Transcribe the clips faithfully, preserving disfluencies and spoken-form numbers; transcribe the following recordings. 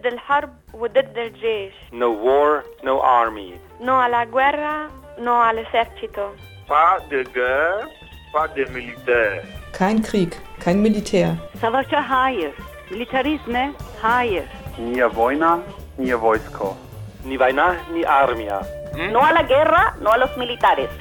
الحرب وضد الجيش. No war, no army. No alla guerra, no all'esercito. Pas de guerre, pas de militaire. Kein Krieg, kein Militär. Savaşa hayır. Militarizme hayır. Ni vojna, ni vojsko. Ni vojna, ni armia. Hmm? No a la guerra, no a los militares.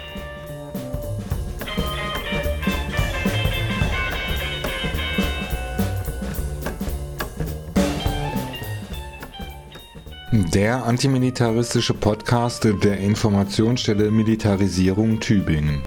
Der antimilitaristische Podcast der Informationsstelle Militarisierung Tübingen.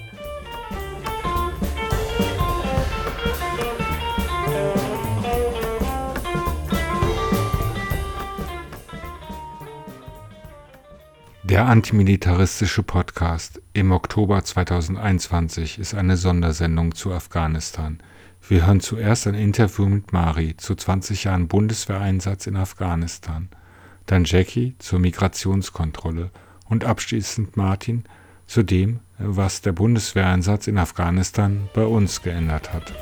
Der antimilitaristische Podcast im Oktober zweitausendeinundzwanzig ist eine Sondersendung zu Afghanistan. Wir hören zuerst ein Interview mit Mari zu zwanzig Jahren Bundeswehreinsatz in Afghanistan, dann Jackie zur Migrationskontrolle und abschließend Martin zu dem, was der Bundeswehreinsatz in Afghanistan bei uns geändert hat.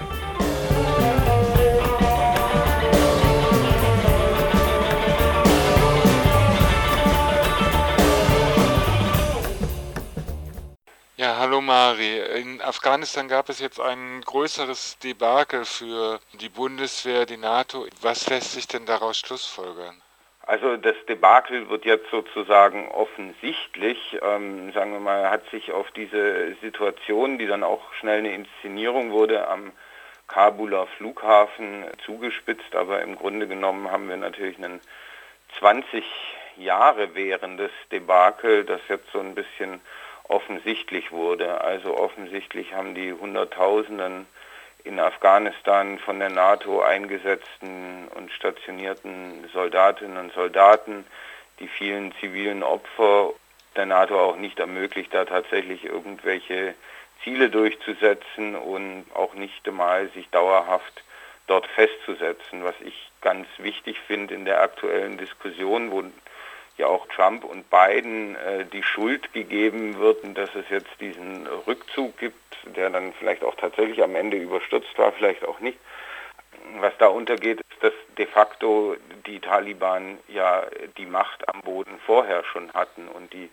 Ja, hallo Mari. In Afghanistan gab es jetzt ein größeres Debakel für die Bundeswehr, die NATO. Was lässt sich denn daraus schlussfolgern? Also das Debakel wird jetzt sozusagen offensichtlich, ähm, sagen wir mal, hat sich auf diese Situation, die dann auch schnell eine Inszenierung wurde, am Kabuler Flughafen zugespitzt. Aber im Grunde genommen haben wir natürlich einen zwanzig Jahre währendes Debakel, das jetzt so ein bisschen offensichtlich wurde. Also offensichtlich haben die Hunderttausenden in Afghanistan von der NATO eingesetzten und stationierten Soldatinnen und Soldaten die vielen zivilen Opfer der NATO auch nicht ermöglicht, da tatsächlich irgendwelche Ziele durchzusetzen und auch nicht einmal sich dauerhaft dort festzusetzen. Was ich ganz wichtig finde in der aktuellen Diskussion, wo ja auch Trump und Biden äh, die Schuld gegeben wird, dass es jetzt diesen Rückzug gibt, der dann vielleicht auch tatsächlich am Ende überstürzt war, vielleicht auch nicht. Was da untergeht, ist, dass de facto die Taliban ja die Macht am Boden vorher schon hatten und die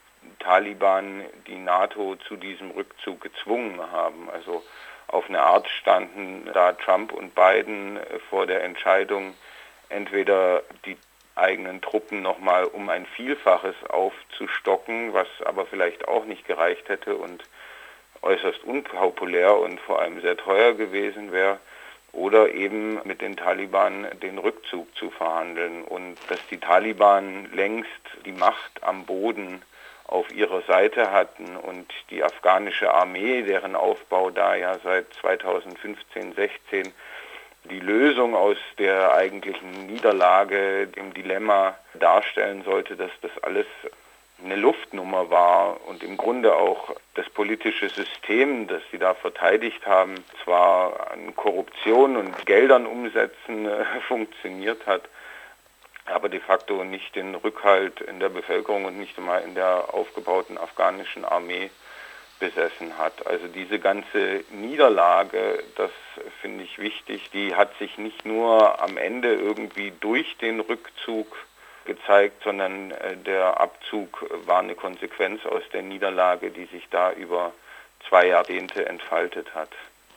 Taliban die NATO zu diesem Rückzug gezwungen haben. Also auf eine Art standen da Trump und Biden vor der Entscheidung, entweder die eigenen Truppen nochmal um ein Vielfaches aufzustocken, was aber vielleicht auch nicht gereicht hätte und äußerst unpopulär und vor allem sehr teuer gewesen wäre, oder eben mit den Taliban den Rückzug zu verhandeln. Und dass die Taliban längst die Macht am Boden auf ihrer Seite hatten und die afghanische Armee, deren Aufbau da ja seit zweitausendfünfzehn, sechzehn die Lösung aus der eigentlichen Niederlage, dem Dilemma darstellen sollte, dass das alles eine Luftnummer war und im Grunde auch das politische System, das sie da verteidigt haben, zwar an Korruption und Geldern umsetzen äh, funktioniert hat, aber de facto nicht den Rückhalt in der Bevölkerung und nicht einmal in der aufgebauten afghanischen Armee besessen hat. Also diese ganze Niederlage, das finde ich wichtig, die hat sich nicht nur am Ende irgendwie durch den Rückzug gezeigt, sondern der Abzug war eine Konsequenz aus der Niederlage, die sich da über zwei Jahrzehnte entfaltet hat.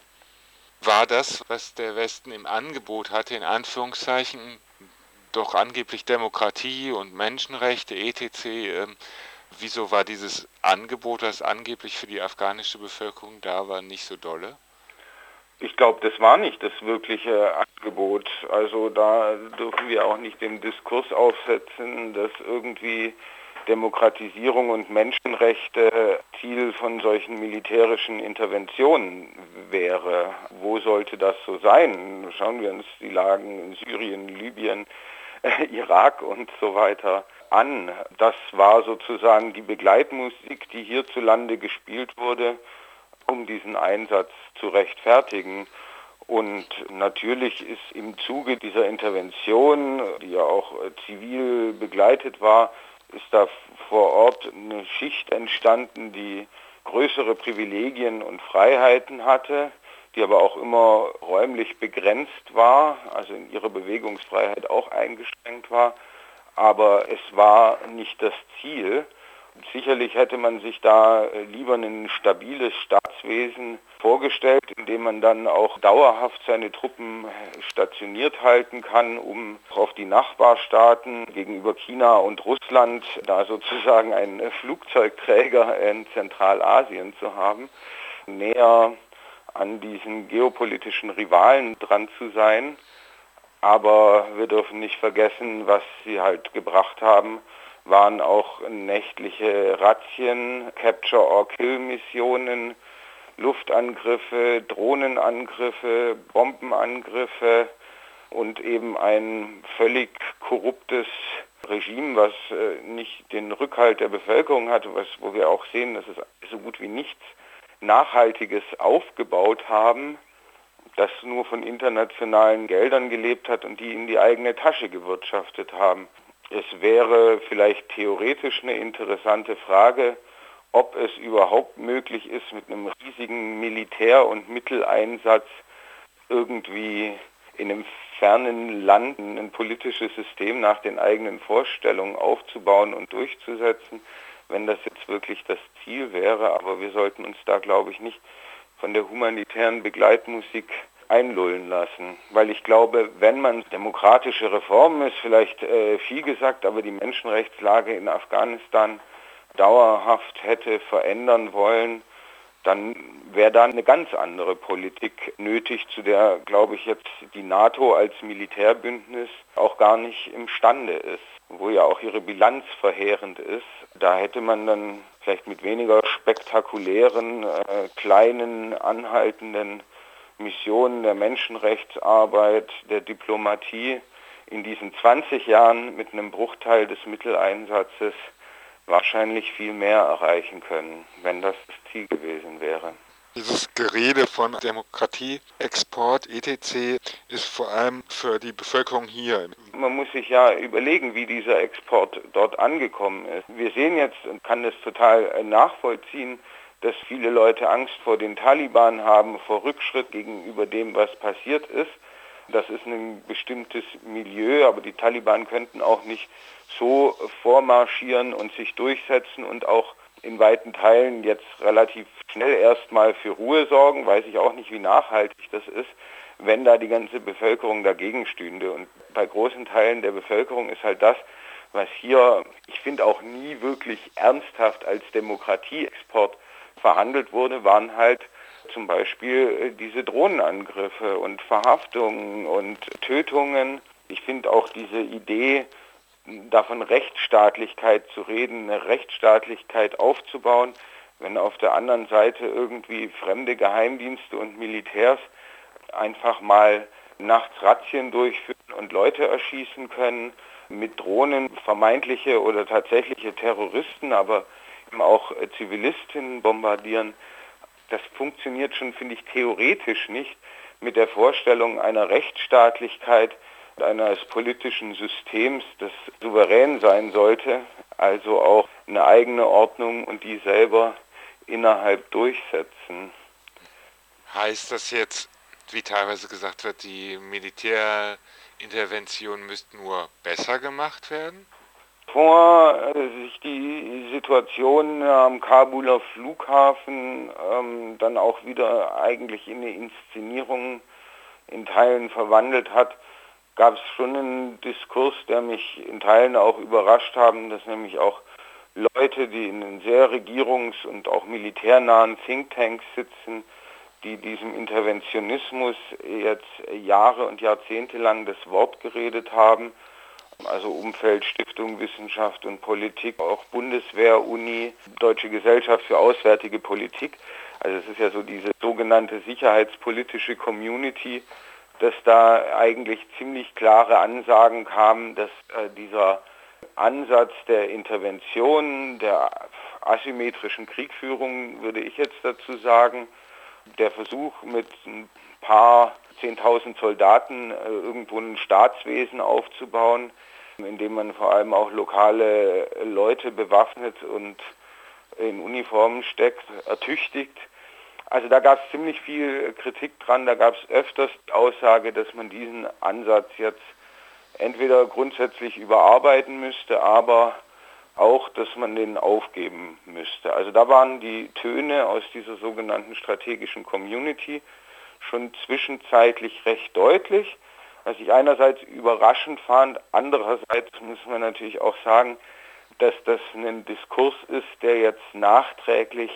War das, was der Westen im Angebot hatte, in Anführungszeichen, doch angeblich Demokratie und Menschenrechte, et cetera, ähm, wieso war dieses Angebot, das angeblich für die afghanische Bevölkerung da war, nicht so dolle? Ich glaube, das war nicht das wirkliche Angebot. Also da dürfen wir auch nicht den Diskurs aufsetzen, dass irgendwie Demokratisierung und Menschenrechte Ziel von solchen militärischen Interventionen wäre. Wo sollte das so sein? Schauen wir uns die Lagen in Syrien, Libyen, äh, Irak und so weiter an. Das war sozusagen die Begleitmusik, die hierzulande gespielt wurde, um diesen Einsatz zu rechtfertigen. Und natürlich ist im Zuge dieser Intervention, die ja auch zivil begleitet war, ist da vor Ort eine Schicht entstanden, die größere Privilegien und Freiheiten hatte, die aber auch immer räumlich begrenzt war, also in ihrer Bewegungsfreiheit auch eingeschränkt war. Aber es war nicht das Ziel. Sicherlich hätte man sich da lieber ein stabiles Staatswesen vorgestellt, in dem man dann auch dauerhaft seine Truppen stationiert halten kann, um auf die Nachbarstaaten gegenüber China und Russland da sozusagen einen Flugzeugträger in Zentralasien zu haben, näher an diesen geopolitischen Rivalen dran zu sein. Aber wir dürfen nicht vergessen, was sie halt gebracht haben, waren auch nächtliche Razzien, Capture-or-Kill-Missionen, Luftangriffe, Drohnenangriffe, Bombenangriffe und eben ein völlig korruptes Regime, was äh, nicht den Rückhalt der Bevölkerung hatte, was, wo wir auch sehen, dass es so gut wie nichts Nachhaltiges aufgebaut haben, das nur von internationalen Geldern gelebt hat und die in die eigene Tasche gewirtschaftet haben. Es wäre vielleicht theoretisch eine interessante Frage, ob es überhaupt möglich ist, mit einem riesigen Militär- und Mitteleinsatz irgendwie in einem fernen Land ein politisches System nach den eigenen Vorstellungen aufzubauen und durchzusetzen, wenn das jetzt wirklich das Ziel wäre. Aber wir sollten uns da, glaube ich, nicht von der humanitären Begleitmusik einlullen lassen, weil ich glaube, wenn man demokratische Reformen ist, vielleicht äh, viel gesagt, aber die Menschenrechtslage in Afghanistan dauerhaft hätte verändern wollen, dann wäre da eine ganz andere Politik nötig, zu der, glaube ich, jetzt die NATO als Militärbündnis auch gar nicht imstande ist, wo ja auch ihre Bilanz verheerend ist. Da hätte man dann vielleicht mit weniger spektakulären, äh, kleinen, anhaltenden Missionen der Menschenrechtsarbeit, der Diplomatie in diesen zwanzig Jahren mit einem Bruchteil des Mitteleinsatzes wahrscheinlich viel mehr erreichen können, wenn das das Ziel gewesen wäre. Dieses Gerede von Demokratie, Export, et cetera ist vor allem für die Bevölkerung hier. Man muss sich ja überlegen, wie dieser Export dort angekommen ist. Wir sehen jetzt und kann das total nachvollziehen, dass viele Leute Angst vor den Taliban haben, vor Rückschritt gegenüber dem, was passiert ist. Das ist ein bestimmtes Milieu, aber die Taliban könnten auch nicht so vormarschieren und sich durchsetzen und auch in weiten Teilen jetzt relativ schnell erstmal für Ruhe sorgen. Weiß ich auch nicht, wie nachhaltig das ist, wenn da die ganze Bevölkerung dagegen stünde. Und bei großen Teilen der Bevölkerung ist halt das, was hier, ich finde, auch nie wirklich ernsthaft als Demokratieexport verhandelt wurde, waren halt zum Beispiel diese Drohnenangriffe und Verhaftungen und Tötungen. Ich finde auch diese Idee, davon Rechtsstaatlichkeit zu reden, eine Rechtsstaatlichkeit aufzubauen, wenn auf der anderen Seite irgendwie fremde Geheimdienste und Militärs einfach mal nachts Razzien durchführen und Leute erschießen können, mit Drohnen vermeintliche oder tatsächliche Terroristen, aber eben auch Zivilistinnen bombardieren. Das funktioniert schon, finde ich, theoretisch nicht mit der Vorstellung einer Rechtsstaatlichkeit, eines politischen Systems, das souverän sein sollte, also auch eine eigene Ordnung und die selber innerhalb durchsetzen. Heißt das jetzt, wie teilweise gesagt wird, die Militärinterventionen müssten nur besser gemacht werden? Bevor sich die Situation am Kabuler Flughafen ähm, dann auch wieder eigentlich in eine Inszenierung in Teilen verwandelt hat, gab es schon einen Diskurs, der mich in Teilen auch überrascht haben, dass nämlich auch Leute, die in den sehr regierungs- und auch militärnahen Thinktanks sitzen, die diesem Interventionismus jetzt Jahre und Jahrzehnte lang das Wort geredet haben, also Umfeld, Stiftung, Wissenschaft und Politik, auch Bundeswehr, Uni, Deutsche Gesellschaft für Auswärtige Politik. Also es ist ja so diese sogenannte sicherheitspolitische Community, dass da eigentlich ziemlich klare Ansagen kamen, dass äh, dieser Ansatz der Intervention, der asymmetrischen Kriegführung, würde ich jetzt dazu sagen, der Versuch mit ein paar zehntausend Soldaten äh, irgendwo ein Staatswesen aufzubauen, indem man vor allem auch lokale Leute bewaffnet und in Uniformen steckt, ertüchtigt. Also da gab es ziemlich viel Kritik dran, da gab es öfters die Aussage, dass man diesen Ansatz jetzt entweder grundsätzlich überarbeiten müsste, aber auch, dass man den aufgeben müsste. Also da waren die Töne aus dieser sogenannten strategischen Community schon zwischenzeitlich recht deutlich, was ich einerseits überraschend fand, andererseits muss man natürlich auch sagen, dass das ein Diskurs ist, der jetzt nachträglich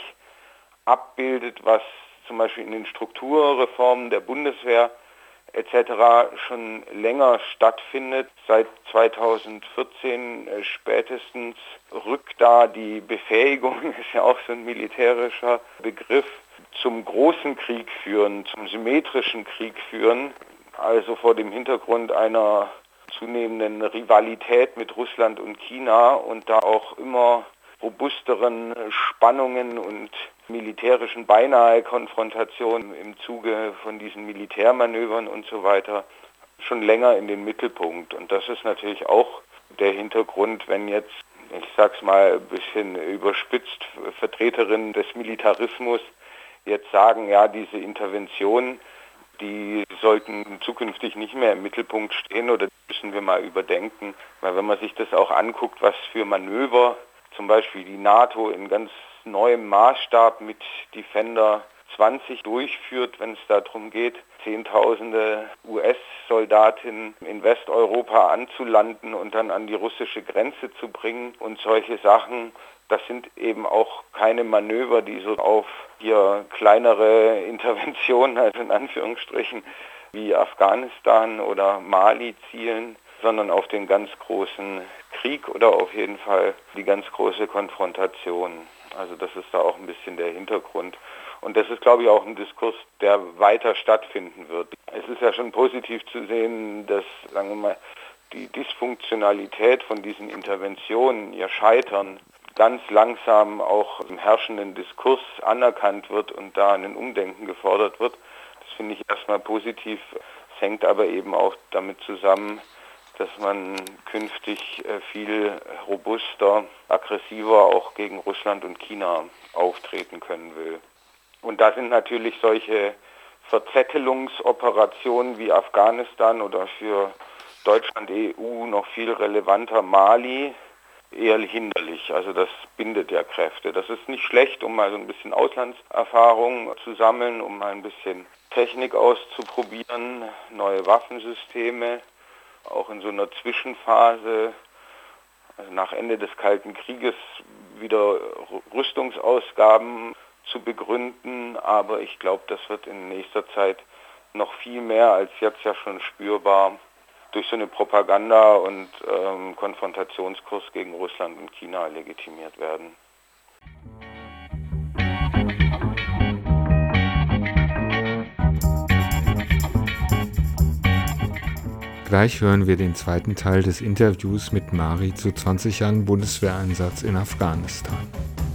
abbildet, was zum Beispiel in den Strukturreformen der Bundeswehr et cetera schon länger stattfindet. Seit zweitausendvierzehn äh, spätestens rückt da die Befähigung, ist ja auch so ein militärischer Begriff, zum großen Krieg führen, zum symmetrischen Krieg führen, also vor dem Hintergrund einer zunehmenden Rivalität mit Russland und China und da auch immer robusteren Spannungen und militärischen beinahe Konfrontationen im Zuge von diesen Militärmanövern und so weiter schon länger in den Mittelpunkt. Und das ist natürlich auch der Hintergrund, wenn jetzt, ich sag's mal ein bisschen überspitzt, Vertreterinnen des Militarismus jetzt sagen, ja, diese Interventionen, die sollten zukünftig nicht mehr im Mittelpunkt stehen oder müssen wir mal überdenken. Weil wenn man sich das auch anguckt, was für Manöver zum Beispiel die NATO in ganz neuem Maßstab mit Defender zwanzig durchführt, wenn es darum geht, Zehntausende U S-Soldatinnen in Westeuropa anzulanden und dann an die russische Grenze zu bringen und solche Sachen. Das sind eben auch keine Manöver, die so auf hier kleinere Interventionen, also in Anführungsstrichen, wie Afghanistan oder Mali zielen, sondern auf den ganz großen Krieg oder auf jeden Fall die ganz große Konfrontation. Also das ist da auch ein bisschen der Hintergrund. Und das ist, glaube ich, auch ein Diskurs, der weiter stattfinden wird. Es ist ja schon positiv zu sehen, dass, sagen wir mal, die Dysfunktionalität von diesen Interventionen, ihr Scheitern, ganz langsam auch im herrschenden Diskurs anerkannt wird und da ein Umdenken gefordert wird. Das finde ich erstmal positiv. Es hängt aber eben auch damit zusammen, dass man künftig viel robuster, aggressiver auch gegen Russland und China auftreten können will. Und da sind natürlich solche Verzettelungsoperationen wie Afghanistan oder für Deutschland, E U noch viel relevanter Mali eher hinderlich. Also das bindet ja Kräfte. Das ist nicht schlecht, um mal so ein bisschen Auslandserfahrung zu sammeln, um mal ein bisschen Technik auszuprobieren, neue Waffensysteme, auch in so einer Zwischenphase, also nach Ende des Kalten Krieges, wieder Rüstungsausgaben zu begründen. Aber ich glaube, das wird in nächster Zeit noch viel mehr als jetzt ja schon spürbar durch so eine Propaganda- und ähm, Konfrontationskurs gegen Russland und China legitimiert werden. Gleich hören wir den zweiten Teil des Interviews mit Mari zu zwanzig Jahren Bundeswehreinsatz in Afghanistan.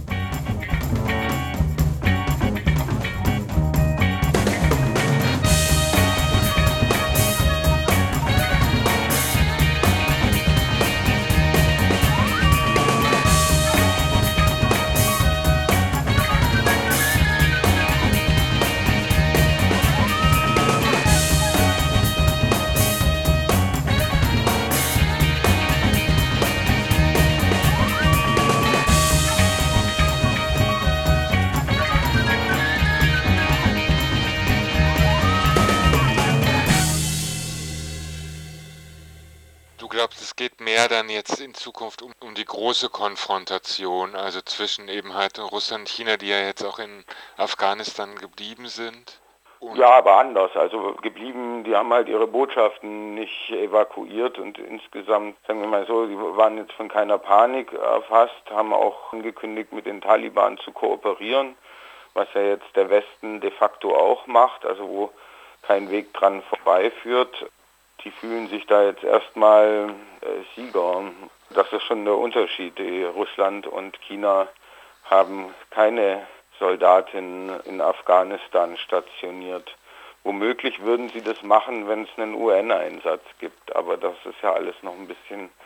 Es geht mehr dann jetzt in Zukunft um, um die große Konfrontation, also zwischen eben halt Russland und China, die ja jetzt auch in Afghanistan geblieben sind. Und ja, aber anders. Also geblieben, die haben halt ihre Botschaften nicht evakuiert und insgesamt, sagen wir mal so, die waren jetzt von keiner Panik erfasst, haben auch angekündigt, mit den Taliban zu kooperieren, was ja jetzt der Westen de facto auch macht, also wo kein Weg dran vorbeiführt. Die fühlen sich da jetzt erstmal äh, Sieger. Das ist schon der Unterschied. Die Russland und China haben keine Soldatinnen in Afghanistan stationiert. Womöglich würden sie das machen, wenn es einen U N-Einsatz gibt. Aber das ist ja alles noch ein bisschen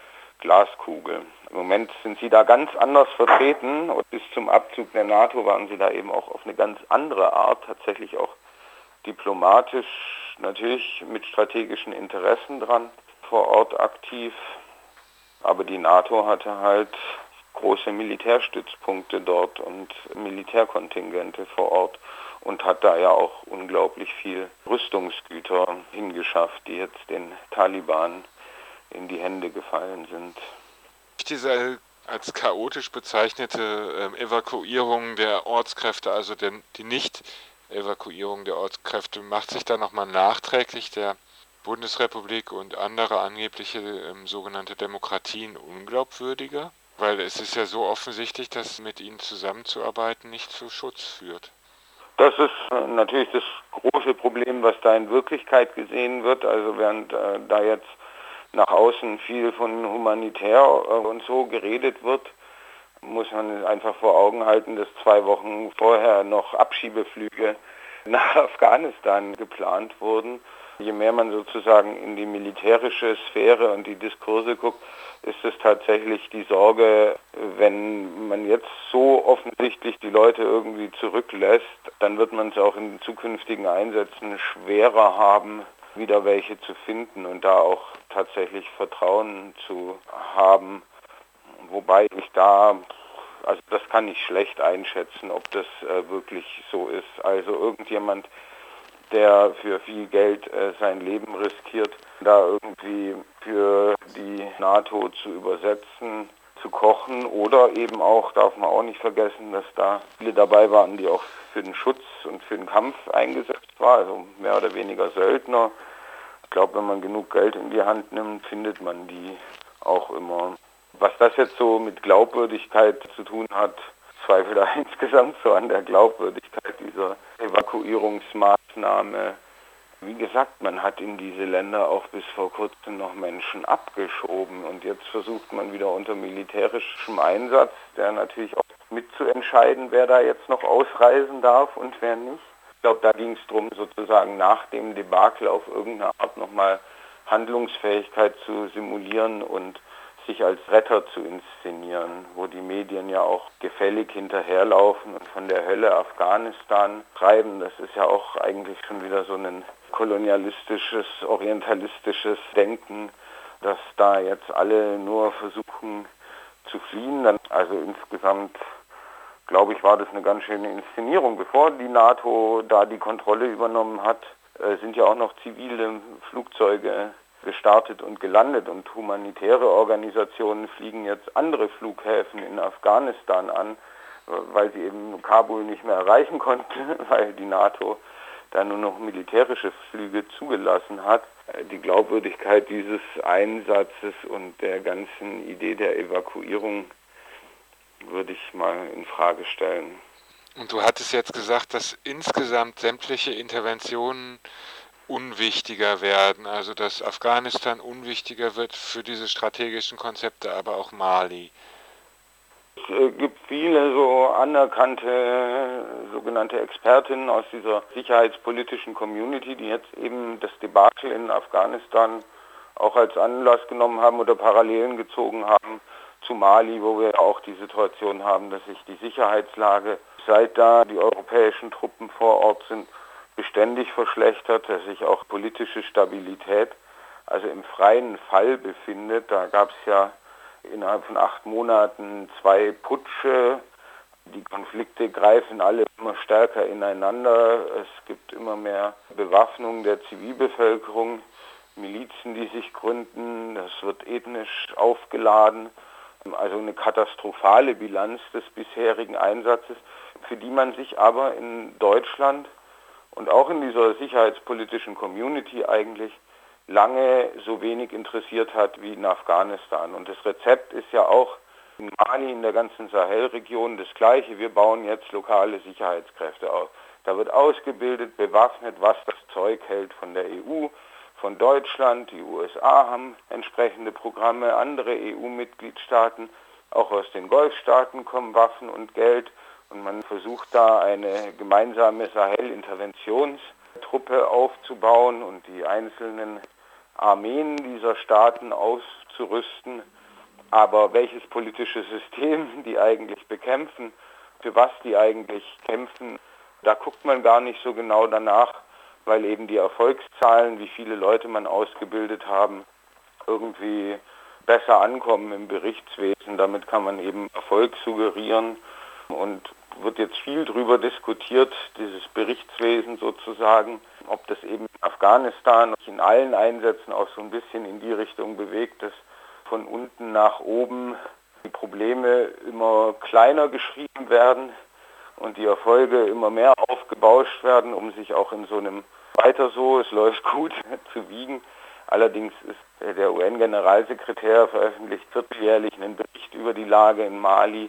Glaskugel. Im Moment sind sie da ganz anders vertreten und bis zum Abzug der NATO waren sie da eben auch auf eine ganz andere Art, tatsächlich auch diplomatisch, natürlich mit strategischen Interessen dran, vor Ort aktiv. Aber die NATO hatte halt große Militärstützpunkte dort und Militärkontingente vor Ort und hat da ja auch unglaublich viel Rüstungsgüter hingeschafft, die jetzt den Taliban in die Hände gefallen sind. Diese als chaotisch bezeichnete äh, Evakuierung der Ortskräfte, also der, die Nicht-Evakuierung der Ortskräfte, macht sich da nochmal nachträglich der Bundesrepublik und andere angebliche ähm, sogenannte Demokratien unglaubwürdiger? Weil es ist ja so offensichtlich, dass mit ihnen zusammenzuarbeiten nicht zu Schutz führt. Das ist äh, natürlich das große Problem, was da in Wirklichkeit gesehen wird. Also während äh, da jetzt nach außen viel von humanitär äh, und so geredet wird, muss man einfach vor Augen halten, dass zwei Wochen vorher noch Abschiebeflüge nach Afghanistan geplant wurden. Je mehr man sozusagen in die militärische Sphäre und die Diskurse guckt, ist es tatsächlich die Sorge, wenn man jetzt so offensichtlich die Leute irgendwie zurücklässt, dann wird man es auch in zukünftigen Einsätzen schwerer haben, wieder welche zu finden und da auch tatsächlich Vertrauen zu haben. Wobei ich da, also das kann ich schlecht einschätzen, ob das äh, wirklich so ist. Also irgendjemand, der für viel Geld äh, sein Leben riskiert, da irgendwie für die NATO zu übersetzen, zu kochen oder eben auch, darf man auch nicht vergessen, dass da viele dabei waren, die auch für den Schutz und für den Kampf eingesetzt waren, also mehr oder weniger Söldner. Ich glaube, wenn man genug Geld in die Hand nimmt, findet man die auch immer. Was das jetzt so mit Glaubwürdigkeit zu tun hat, zweifle da insgesamt so an der Glaubwürdigkeit dieser Evakuierungsmaßnahme. Wie gesagt, man hat in diese Länder auch bis vor kurzem noch Menschen abgeschoben und jetzt versucht man wieder unter militärischem Einsatz, der natürlich auch mitzuentscheiden, wer da jetzt noch ausreisen darf und wer nicht. Ich glaube, da ging es darum, sozusagen nach dem Debakel auf irgendeine Art nochmal Handlungsfähigkeit zu simulieren und sich als Retter zu inszenieren, wo die Medien ja auch gefällig hinterherlaufen und von der Hölle Afghanistan treiben. Das ist ja auch eigentlich schon wieder so ein kolonialistisches, orientalistisches Denken, dass da jetzt alle nur versuchen zu fliehen. Also insgesamt, glaube ich, war das eine ganz schöne Inszenierung. Bevor die NATO da die Kontrolle übernommen hat, sind ja auch noch zivile Flugzeuge gestartet und gelandet und humanitäre Organisationen fliegen jetzt andere Flughäfen in Afghanistan an, weil sie eben Kabul nicht mehr erreichen konnten, weil die NATO da nur noch militärische Flüge zugelassen hat. Die Glaubwürdigkeit dieses Einsatzes und der ganzen Idee der Evakuierung würde ich mal in Frage stellen. Und du hattest jetzt gesagt, dass insgesamt sämtliche Interventionen unwichtiger werden, also dass Afghanistan unwichtiger wird für diese strategischen Konzepte, aber auch Mali. Es gibt viele so anerkannte sogenannte Expertinnen aus dieser sicherheitspolitischen Community, die jetzt eben das Debakel in Afghanistan auch als Anlass genommen haben oder Parallelen gezogen haben zu Mali, wo wir auch die Situation haben, dass sich die Sicherheitslage, seit da die europäischen Truppen vor Ort sind, beständig verschlechtert, dass sich auch politische Stabilität also im freien Fall befindet. Da gab es ja innerhalb von acht Monaten zwei Putsche. Die Konflikte greifen alle immer stärker ineinander. Es gibt immer mehr Bewaffnung der Zivilbevölkerung, Milizen, die sich gründen. Das wird ethnisch aufgeladen. Also eine katastrophale Bilanz des bisherigen Einsatzes, für die man sich aber in Deutschland und auch in dieser sicherheitspolitischen Community eigentlich lange so wenig interessiert hat wie in Afghanistan. Und das Rezept ist ja auch in Mali, in der ganzen Sahelregion das gleiche. Wir bauen jetzt lokale Sicherheitskräfte auf. Da wird ausgebildet, bewaffnet, was das Zeug hält von der E U, von Deutschland. Die U S A haben entsprechende Programme, andere E U-Mitgliedstaaten. Auch aus den Golfstaaten kommen Waffen und Geld. Und man versucht da eine gemeinsame Sahel-Interventionstruppe aufzubauen und die einzelnen Armeen dieser Staaten auszurüsten. Aber welches politische System die eigentlich bekämpfen, für was die eigentlich kämpfen, da guckt man gar nicht so genau danach, weil eben die Erfolgszahlen, wie viele Leute man ausgebildet haben, irgendwie besser ankommen im Berichtswesen. Damit kann man eben Erfolg suggerieren und wird jetzt viel drüber diskutiert, dieses Berichtswesen sozusagen, ob das eben in Afghanistan in allen Einsätzen auch so ein bisschen in die Richtung bewegt, dass von unten nach oben die Probleme immer kleiner geschrieben werden und die Erfolge immer mehr aufgebauscht werden, um sich auch in so einem weiter so, es läuft gut, zu wiegen. Allerdings ist der U N-Generalsekretär veröffentlicht vierteljährlich einen Bericht über die Lage in Mali.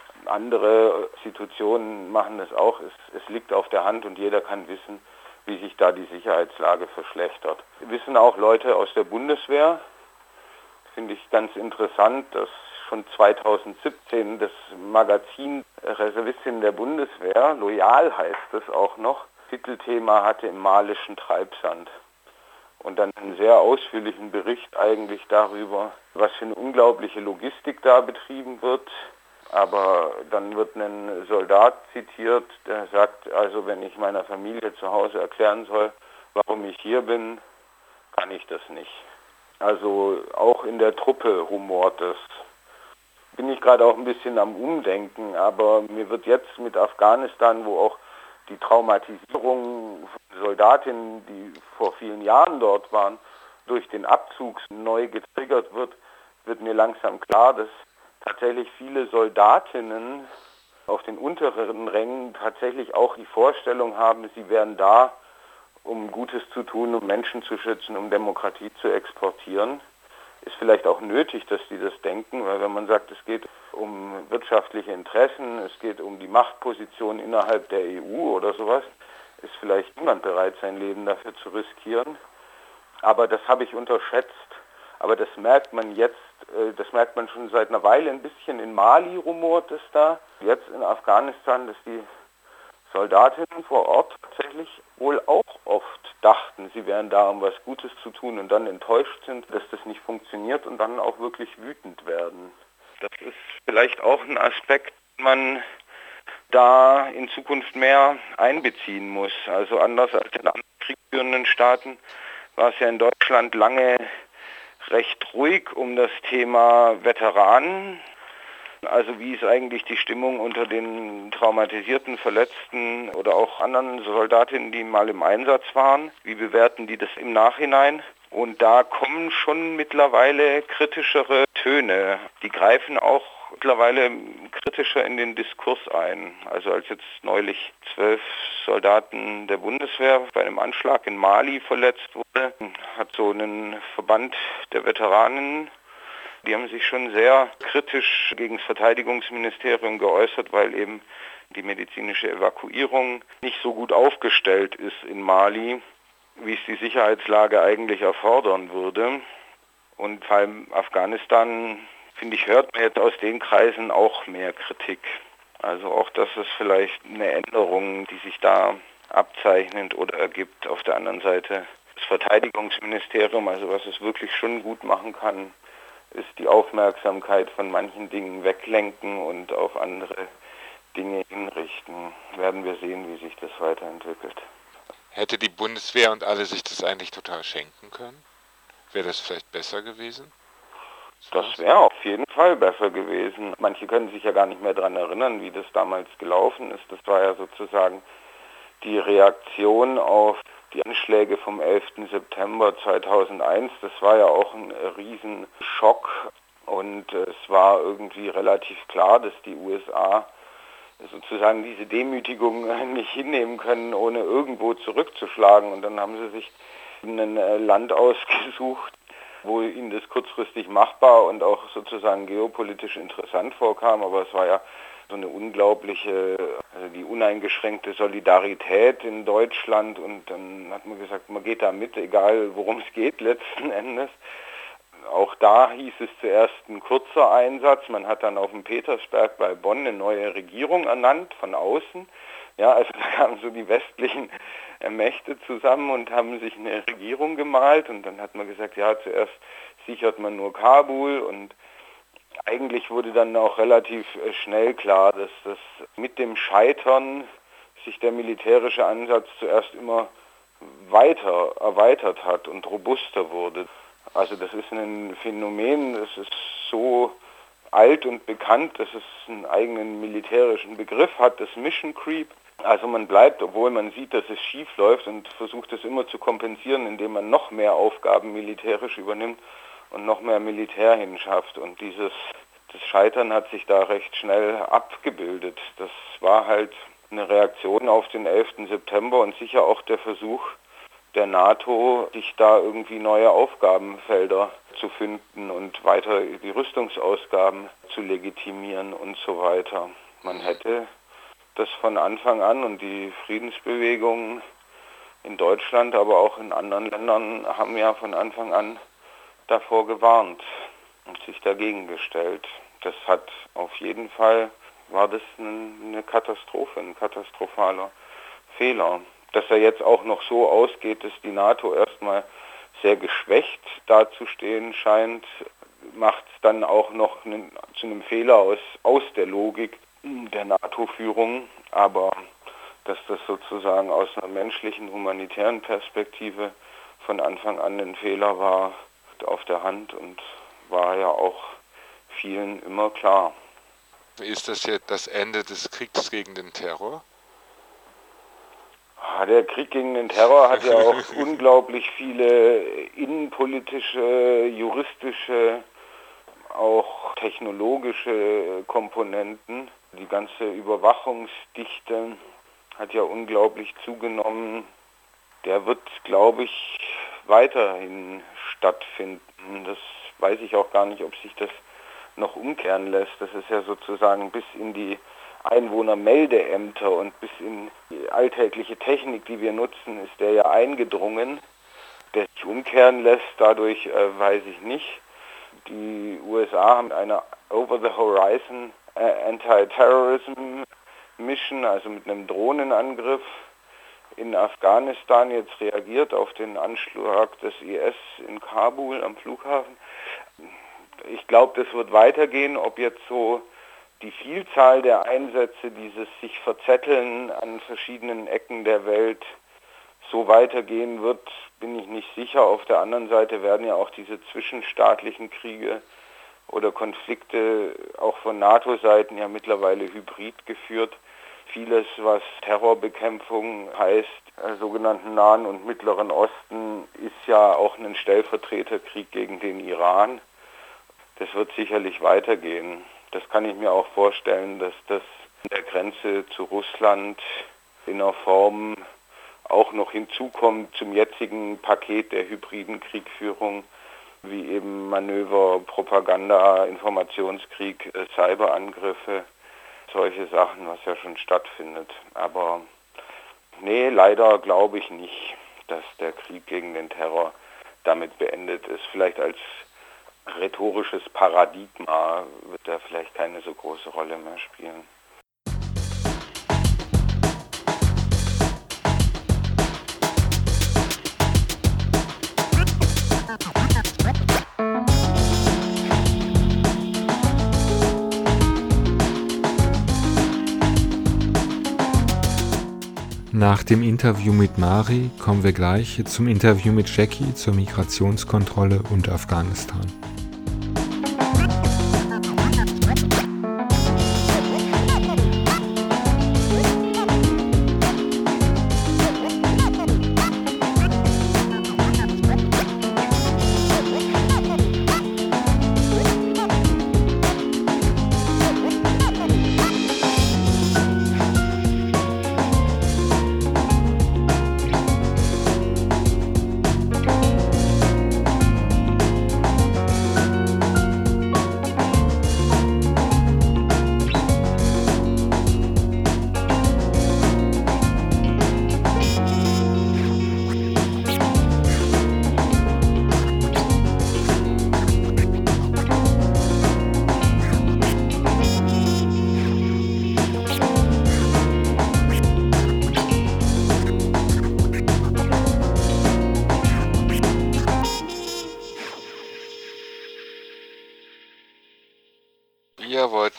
Andere Institutionen machen das auch. Es, es liegt auf der Hand und jeder kann wissen, wie sich da die Sicherheitslage verschlechtert. Wir wissen auch Leute aus der Bundeswehr, finde ich ganz interessant, dass schon zweitausendsiebzehn das Magazin Reservistin der Bundeswehr, Loyal heißt es auch noch, Titelthema hatte im malischen Treibsand. Und dann einen sehr ausführlichen Bericht eigentlich darüber, was für eine unglaubliche Logistik da betrieben wird. Aber dann wird ein Soldat zitiert, der sagt, also wenn ich meiner Familie zu Hause erklären soll, warum ich hier bin, kann ich das nicht. Also auch in der Truppe rumort es. Bin ich gerade auch ein bisschen am Umdenken, aber mir wird jetzt mit Afghanistan, wo auch die Traumatisierung von Soldatinnen, die vor vielen Jahren dort waren, durch den Abzug neu getriggert wird, wird mir langsam klar, dass tatsächlich viele Soldatinnen auf den unteren Rängen tatsächlich auch die Vorstellung haben, sie wären da, um Gutes zu tun, um Menschen zu schützen, um Demokratie zu exportieren. Ist vielleicht auch nötig, dass die das denken, weil wenn man sagt, es geht um wirtschaftliche Interessen, es geht um die Machtposition innerhalb der E U oder sowas, ist vielleicht niemand bereit, sein Leben dafür zu riskieren. Aber das habe ich unterschätzt. Aber das merkt man jetzt, das merkt man schon seit einer Weile ein bisschen. In Mali rumort es da, jetzt in Afghanistan, dass die Soldatinnen vor Ort tatsächlich wohl auch oft dachten, sie wären da, um was Gutes zu tun und dann enttäuscht sind, dass das nicht funktioniert und dann auch wirklich wütend werden. Das ist vielleicht auch ein Aspekt, den man da in Zukunft mehr einbeziehen muss. Also anders als in anderen kriegführenden Staaten war es ja in Deutschland lange recht ruhig um das Thema Veteranen. Also wie ist eigentlich die Stimmung unter den traumatisierten, Verletzten oder auch anderen Soldatinnen, die mal im Einsatz waren? Wie bewerten die das im Nachhinein? Und da kommen schon mittlerweile kritischere Töne. Die greifen auch mittlerweile kritischer in den Diskurs ein. Also als jetzt neulich zwölf Soldaten der Bundeswehr bei einem Anschlag in Mali verletzt wurde, hat so ein Verband der Veteranen, die haben sich schon sehr kritisch gegen das Verteidigungsministerium geäußert, weil eben die medizinische Evakuierung nicht so gut aufgestellt ist in Mali, wie es die Sicherheitslage eigentlich erfordern würde. Und vor allem Afghanistan, finde ich, hört man jetzt aus den Kreisen auch mehr Kritik. Also auch das ist vielleicht eine Änderung, die sich da abzeichnet oder ergibt. Auf der anderen Seite das Verteidigungsministerium, also was es wirklich schon gut machen kann, ist die Aufmerksamkeit von manchen Dingen weglenken und auf andere Dinge hinrichten. Werden wir sehen, wie sich das weiterentwickelt. Hätte die Bundeswehr und alle sich das eigentlich total schenken können? Wäre das vielleicht besser gewesen? Das wäre auf jeden Fall besser gewesen. Manche können sich ja gar nicht mehr daran erinnern, wie das damals gelaufen ist. Das war ja sozusagen die Reaktion auf die Anschläge vom elften September zweitausendeins. Das war ja auch ein Riesenschock und es war irgendwie relativ klar, dass die U S A sozusagen diese Demütigung nicht hinnehmen können, ohne irgendwo zurückzuschlagen. Und dann haben sie sich ein Land ausgesucht, wo ihnen das kurzfristig machbar und auch sozusagen geopolitisch interessant vorkam. Aber es war ja so eine unglaubliche, also die uneingeschränkte Solidarität in Deutschland. Und dann hat man gesagt, man geht da mit, egal worum es geht letzten Endes. Auch da hieß es zuerst ein kurzer Einsatz. Man hat dann auf dem Petersberg bei Bonn eine neue Regierung ernannt, von außen. Ja, also da kamen so die westlichen Mächte zusammen und haben sich eine Regierung gemalt. Und dann hat man gesagt, ja, zuerst sichert man nur Kabul. Und eigentlich wurde dann auch relativ schnell klar, dass das mit dem Scheitern sich der militärische Ansatz zuerst immer weiter erweitert hat und robuster wurde. Also das ist ein Phänomen, das ist so alt und bekannt, dass es einen eigenen militärischen Begriff hat, das Mission Creep. Also man bleibt, obwohl man sieht, dass es schief läuft, und versucht es immer zu kompensieren, indem man noch mehr Aufgaben militärisch übernimmt und noch mehr Militär hinschafft. Und dieses das Scheitern hat sich da recht schnell abgebildet. Das war halt eine Reaktion auf den elften September und sicher auch der Versuch der NATO, sich da irgendwie neue Aufgabenfelder zu finden und weiter die Rüstungsausgaben zu legitimieren und so weiter. Man hätte das von Anfang an, und die Friedensbewegungen in Deutschland, aber auch in anderen Ländern haben ja von Anfang an davor gewarnt und sich dagegen gestellt. Das hat auf jeden Fall, war das eine Katastrophe, ein katastrophaler Fehler. Dass er jetzt auch noch so ausgeht, dass die NATO erstmal sehr geschwächt dazustehen scheint, macht es dann auch noch einen, zu einem Fehler aus, aus der Logik der NATO-Führung. Aber dass das sozusagen aus einer menschlichen, humanitären Perspektive von Anfang an ein Fehler war, auf der Hand und war ja auch vielen immer klar. Ist das jetzt das Ende des Kriegs gegen den Terror? Der Krieg gegen den Terror hat ja auch unglaublich viele innenpolitische, juristische, auch technologische Komponenten. Die ganze Überwachungsdichte hat ja unglaublich zugenommen. Der wird, glaube ich, weiterhin stattfinden. Das weiß ich auch gar nicht, ob sich das noch umkehren lässt. Das ist ja sozusagen bis in die Einwohnermeldeämter und bis in die alltägliche Technik, die wir nutzen, ist der ja eingedrungen. Der sich umkehren lässt, dadurch äh, weiß ich nicht. Die U S A haben eine Over-the-Horizon äh, Anti-Terrorism Mission, also mit einem Drohnenangriff in Afghanistan jetzt reagiert auf den Anschlag des I S in Kabul am Flughafen. Ich glaube, das wird weitergehen, ob jetzt so die Vielzahl der Einsätze, dieses sich verzetteln an verschiedenen Ecken der Welt so weitergehen wird, bin ich nicht sicher. Auf der anderen Seite werden ja auch diese zwischenstaatlichen Kriege oder Konflikte auch von NATO-Seiten ja mittlerweile hybrid geführt. Vieles, was Terrorbekämpfung heißt, im sogenannten Nahen und Mittleren Osten, ist ja auch ein Stellvertreterkrieg gegen den Iran. Das wird sicherlich weitergehen. Das kann ich mir auch vorstellen, dass das an der Grenze zu Russland in einer Form auch noch hinzukommt zum jetzigen Paket der hybriden Kriegführung, wie eben Manöver, Propaganda, Informationskrieg, äh, Cyberangriffe, solche Sachen, was ja schon stattfindet. Aber nee, leider glaube ich nicht, dass der Krieg gegen den Terror damit beendet ist. Vielleicht als rhetorisches Paradigma wird er vielleicht keine so große Rolle mehr spielen. Nach dem Interview mit Mari kommen wir gleich zum Interview mit Jackie zur Migrationskontrolle und Afghanistan.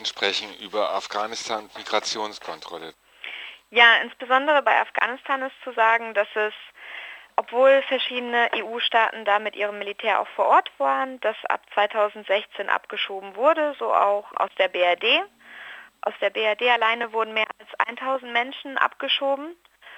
bisschen sprechen über Afghanistan und Migrationskontrolle. Ja, insbesondere bei Afghanistan ist zu sagen, dass es, obwohl verschiedene E U-Staaten da mit ihrem Militär auch vor Ort waren, das ab zweitausendsechzehn abgeschoben wurde, so auch aus der B R D. Aus der B R D alleine wurden mehr als tausend Menschen abgeschoben.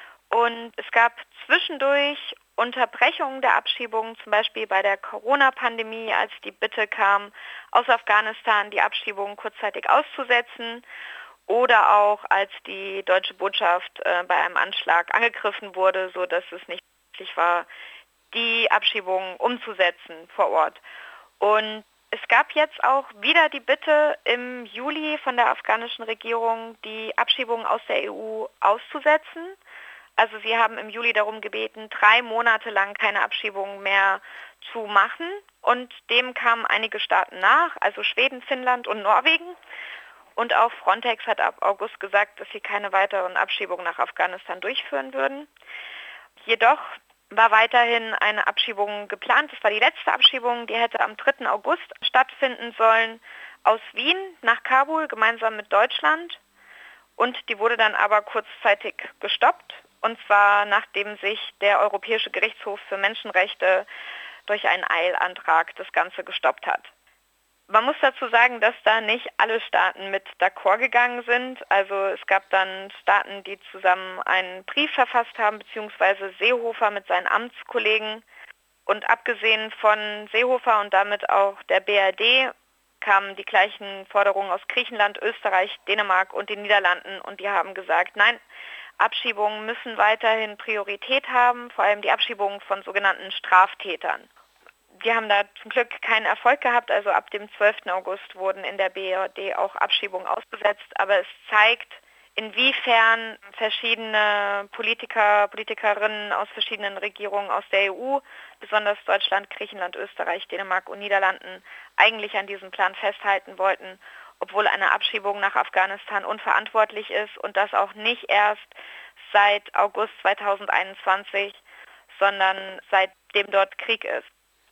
Und es gab zwischendurch Unterbrechungen der Abschiebungen, zum Beispiel bei der Corona-Pandemie, als die Bitte kam, aus Afghanistan die Abschiebungen kurzzeitig auszusetzen. Oder auch als die deutsche Botschaft äh, bei einem Anschlag angegriffen wurde, sodass es nicht möglich war, die Abschiebungen umzusetzen vor Ort. Und es gab jetzt auch wieder die Bitte im Juli von der afghanischen Regierung, die Abschiebungen aus der E U auszusetzen. Also sie haben im Juli darum gebeten, drei Monate lang keine Abschiebungen mehr zu machen. Und dem kamen einige Staaten nach, also Schweden, Finnland und Norwegen. Und auch Frontex hat ab August gesagt, dass sie keine weiteren Abschiebungen nach Afghanistan durchführen würden. Jedoch war weiterhin eine Abschiebung geplant. Das war die letzte Abschiebung, die hätte am dritten August stattfinden sollen aus Wien nach Kabul, gemeinsam mit Deutschland. Und die wurde dann aber kurzzeitig gestoppt. Und zwar nachdem sich der Europäische Gerichtshof für Menschenrechte durch einen Eilantrag das Ganze gestoppt hat. Man muss dazu sagen, dass da nicht alle Staaten mit d'accord gegangen sind. Also es gab dann Staaten, die zusammen einen Brief verfasst haben, beziehungsweise Seehofer mit seinen Amtskollegen. Und abgesehen von Seehofer und damit auch der B R D kamen die gleichen Forderungen aus Griechenland, Österreich, Dänemark und den Niederlanden. Und die haben gesagt, nein, Abschiebungen müssen weiterhin Priorität haben, vor allem die Abschiebungen von sogenannten Straftätern. Die haben da zum Glück keinen Erfolg gehabt, also ab dem zwölften August wurden in der B R D auch Abschiebungen ausgesetzt, aber es zeigt, inwiefern verschiedene Politiker, Politikerinnen aus verschiedenen Regierungen aus der E U, besonders Deutschland, Griechenland, Österreich, Dänemark und Niederlanden, eigentlich an diesem Plan festhalten wollten, obwohl eine Abschiebung nach Afghanistan unverantwortlich ist und das auch nicht erst seit August zweitausendeinundzwanzig, sondern seitdem dort Krieg ist.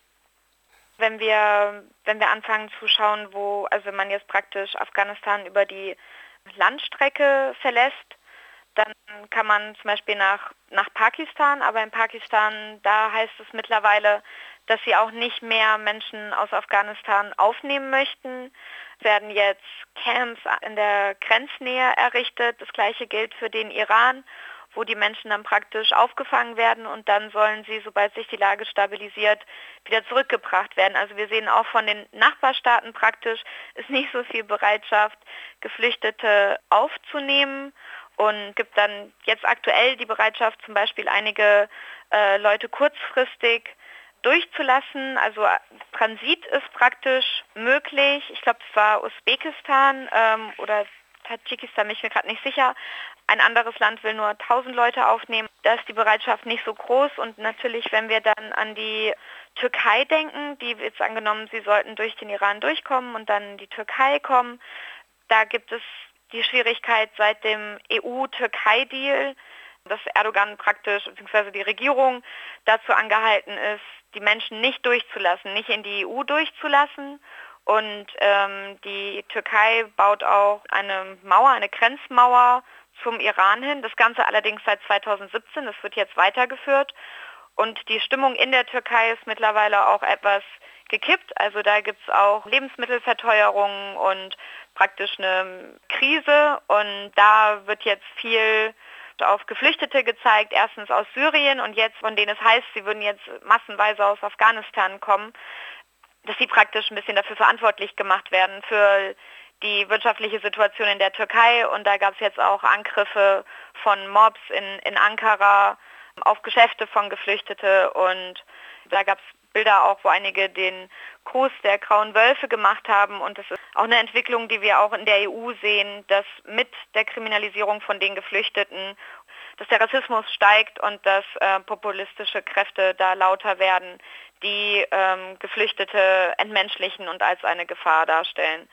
Wenn wir, wenn wir anfangen zu schauen, wo, also wenn man jetzt praktisch Afghanistan über die Landstrecke verlässt, dann kann man zum Beispiel nach, nach Pakistan, aber in Pakistan, da heißt es mittlerweile, dass sie auch nicht mehr Menschen aus Afghanistan aufnehmen möchten. Es werden jetzt Camps in der Grenznähe errichtet. Das gleiche gilt für den Iran, wo die Menschen dann praktisch aufgefangen werden und dann sollen sie, sobald sich die Lage stabilisiert, wieder zurückgebracht werden. Also wir sehen auch von den Nachbarstaaten praktisch, ist nicht so viel Bereitschaft, Geflüchtete aufzunehmen und gibt dann jetzt aktuell die Bereitschaft, zum Beispiel einige äh, Leute kurzfristig durchzulassen. Also Transit ist praktisch möglich. Ich glaube, es war Usbekistan ähm, oder Tadschikistan, bin ich mir gerade nicht sicher. Ein anderes Land will nur tausend Leute aufnehmen. Da ist die Bereitschaft nicht so groß. Und natürlich, wenn wir dann an die Türkei denken, die jetzt angenommen, sie sollten durch den Iran durchkommen und dann in die Türkei kommen, da gibt es die Schwierigkeit seit dem E U-Türkei-Deal, dass Erdogan praktisch, beziehungsweise die Regierung dazu angehalten ist, die Menschen nicht durchzulassen, nicht in die E U durchzulassen. Und ähm, die Türkei baut auch eine Mauer, eine Grenzmauer zum Iran hin. Das Ganze allerdings seit zweitausendsiebzehn, das wird jetzt weitergeführt. Und die Stimmung in der Türkei ist mittlerweile auch etwas gekippt. Also da gibt es auch Lebensmittelverteuerungen und praktisch eine Krise. Und da wird jetzt viel auf Geflüchtete gezeigt, erstens aus Syrien und jetzt, von denen es heißt, sie würden jetzt massenweise aus Afghanistan kommen, dass sie praktisch ein bisschen dafür verantwortlich gemacht werden für die wirtschaftliche Situation in der Türkei. Und da gab es jetzt auch Angriffe von Mobs in, in Ankara auf Geschäfte von Geflüchtete. Und da gab es Bilder auch, wo einige den Gruß der grauen Wölfe gemacht haben. Und das ist auch eine Entwicklung, die wir auch in der E U sehen, dass mit der Kriminalisierung von den Geflüchteten, dass der Rassismus steigt und dass äh, populistische Kräfte da lauter werden, die ähm, Geflüchtete entmenschlichen und als eine Gefahr darstellen.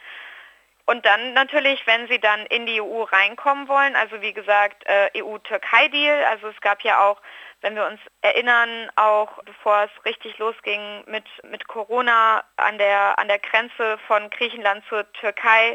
Und dann natürlich, wenn sie dann in die E U reinkommen wollen, also wie gesagt, äh, E U-Türkei-Deal, also es gab ja auch, wenn wir uns erinnern, auch bevor es richtig losging mit, mit Corona an der, an der Grenze von Griechenland zur Türkei,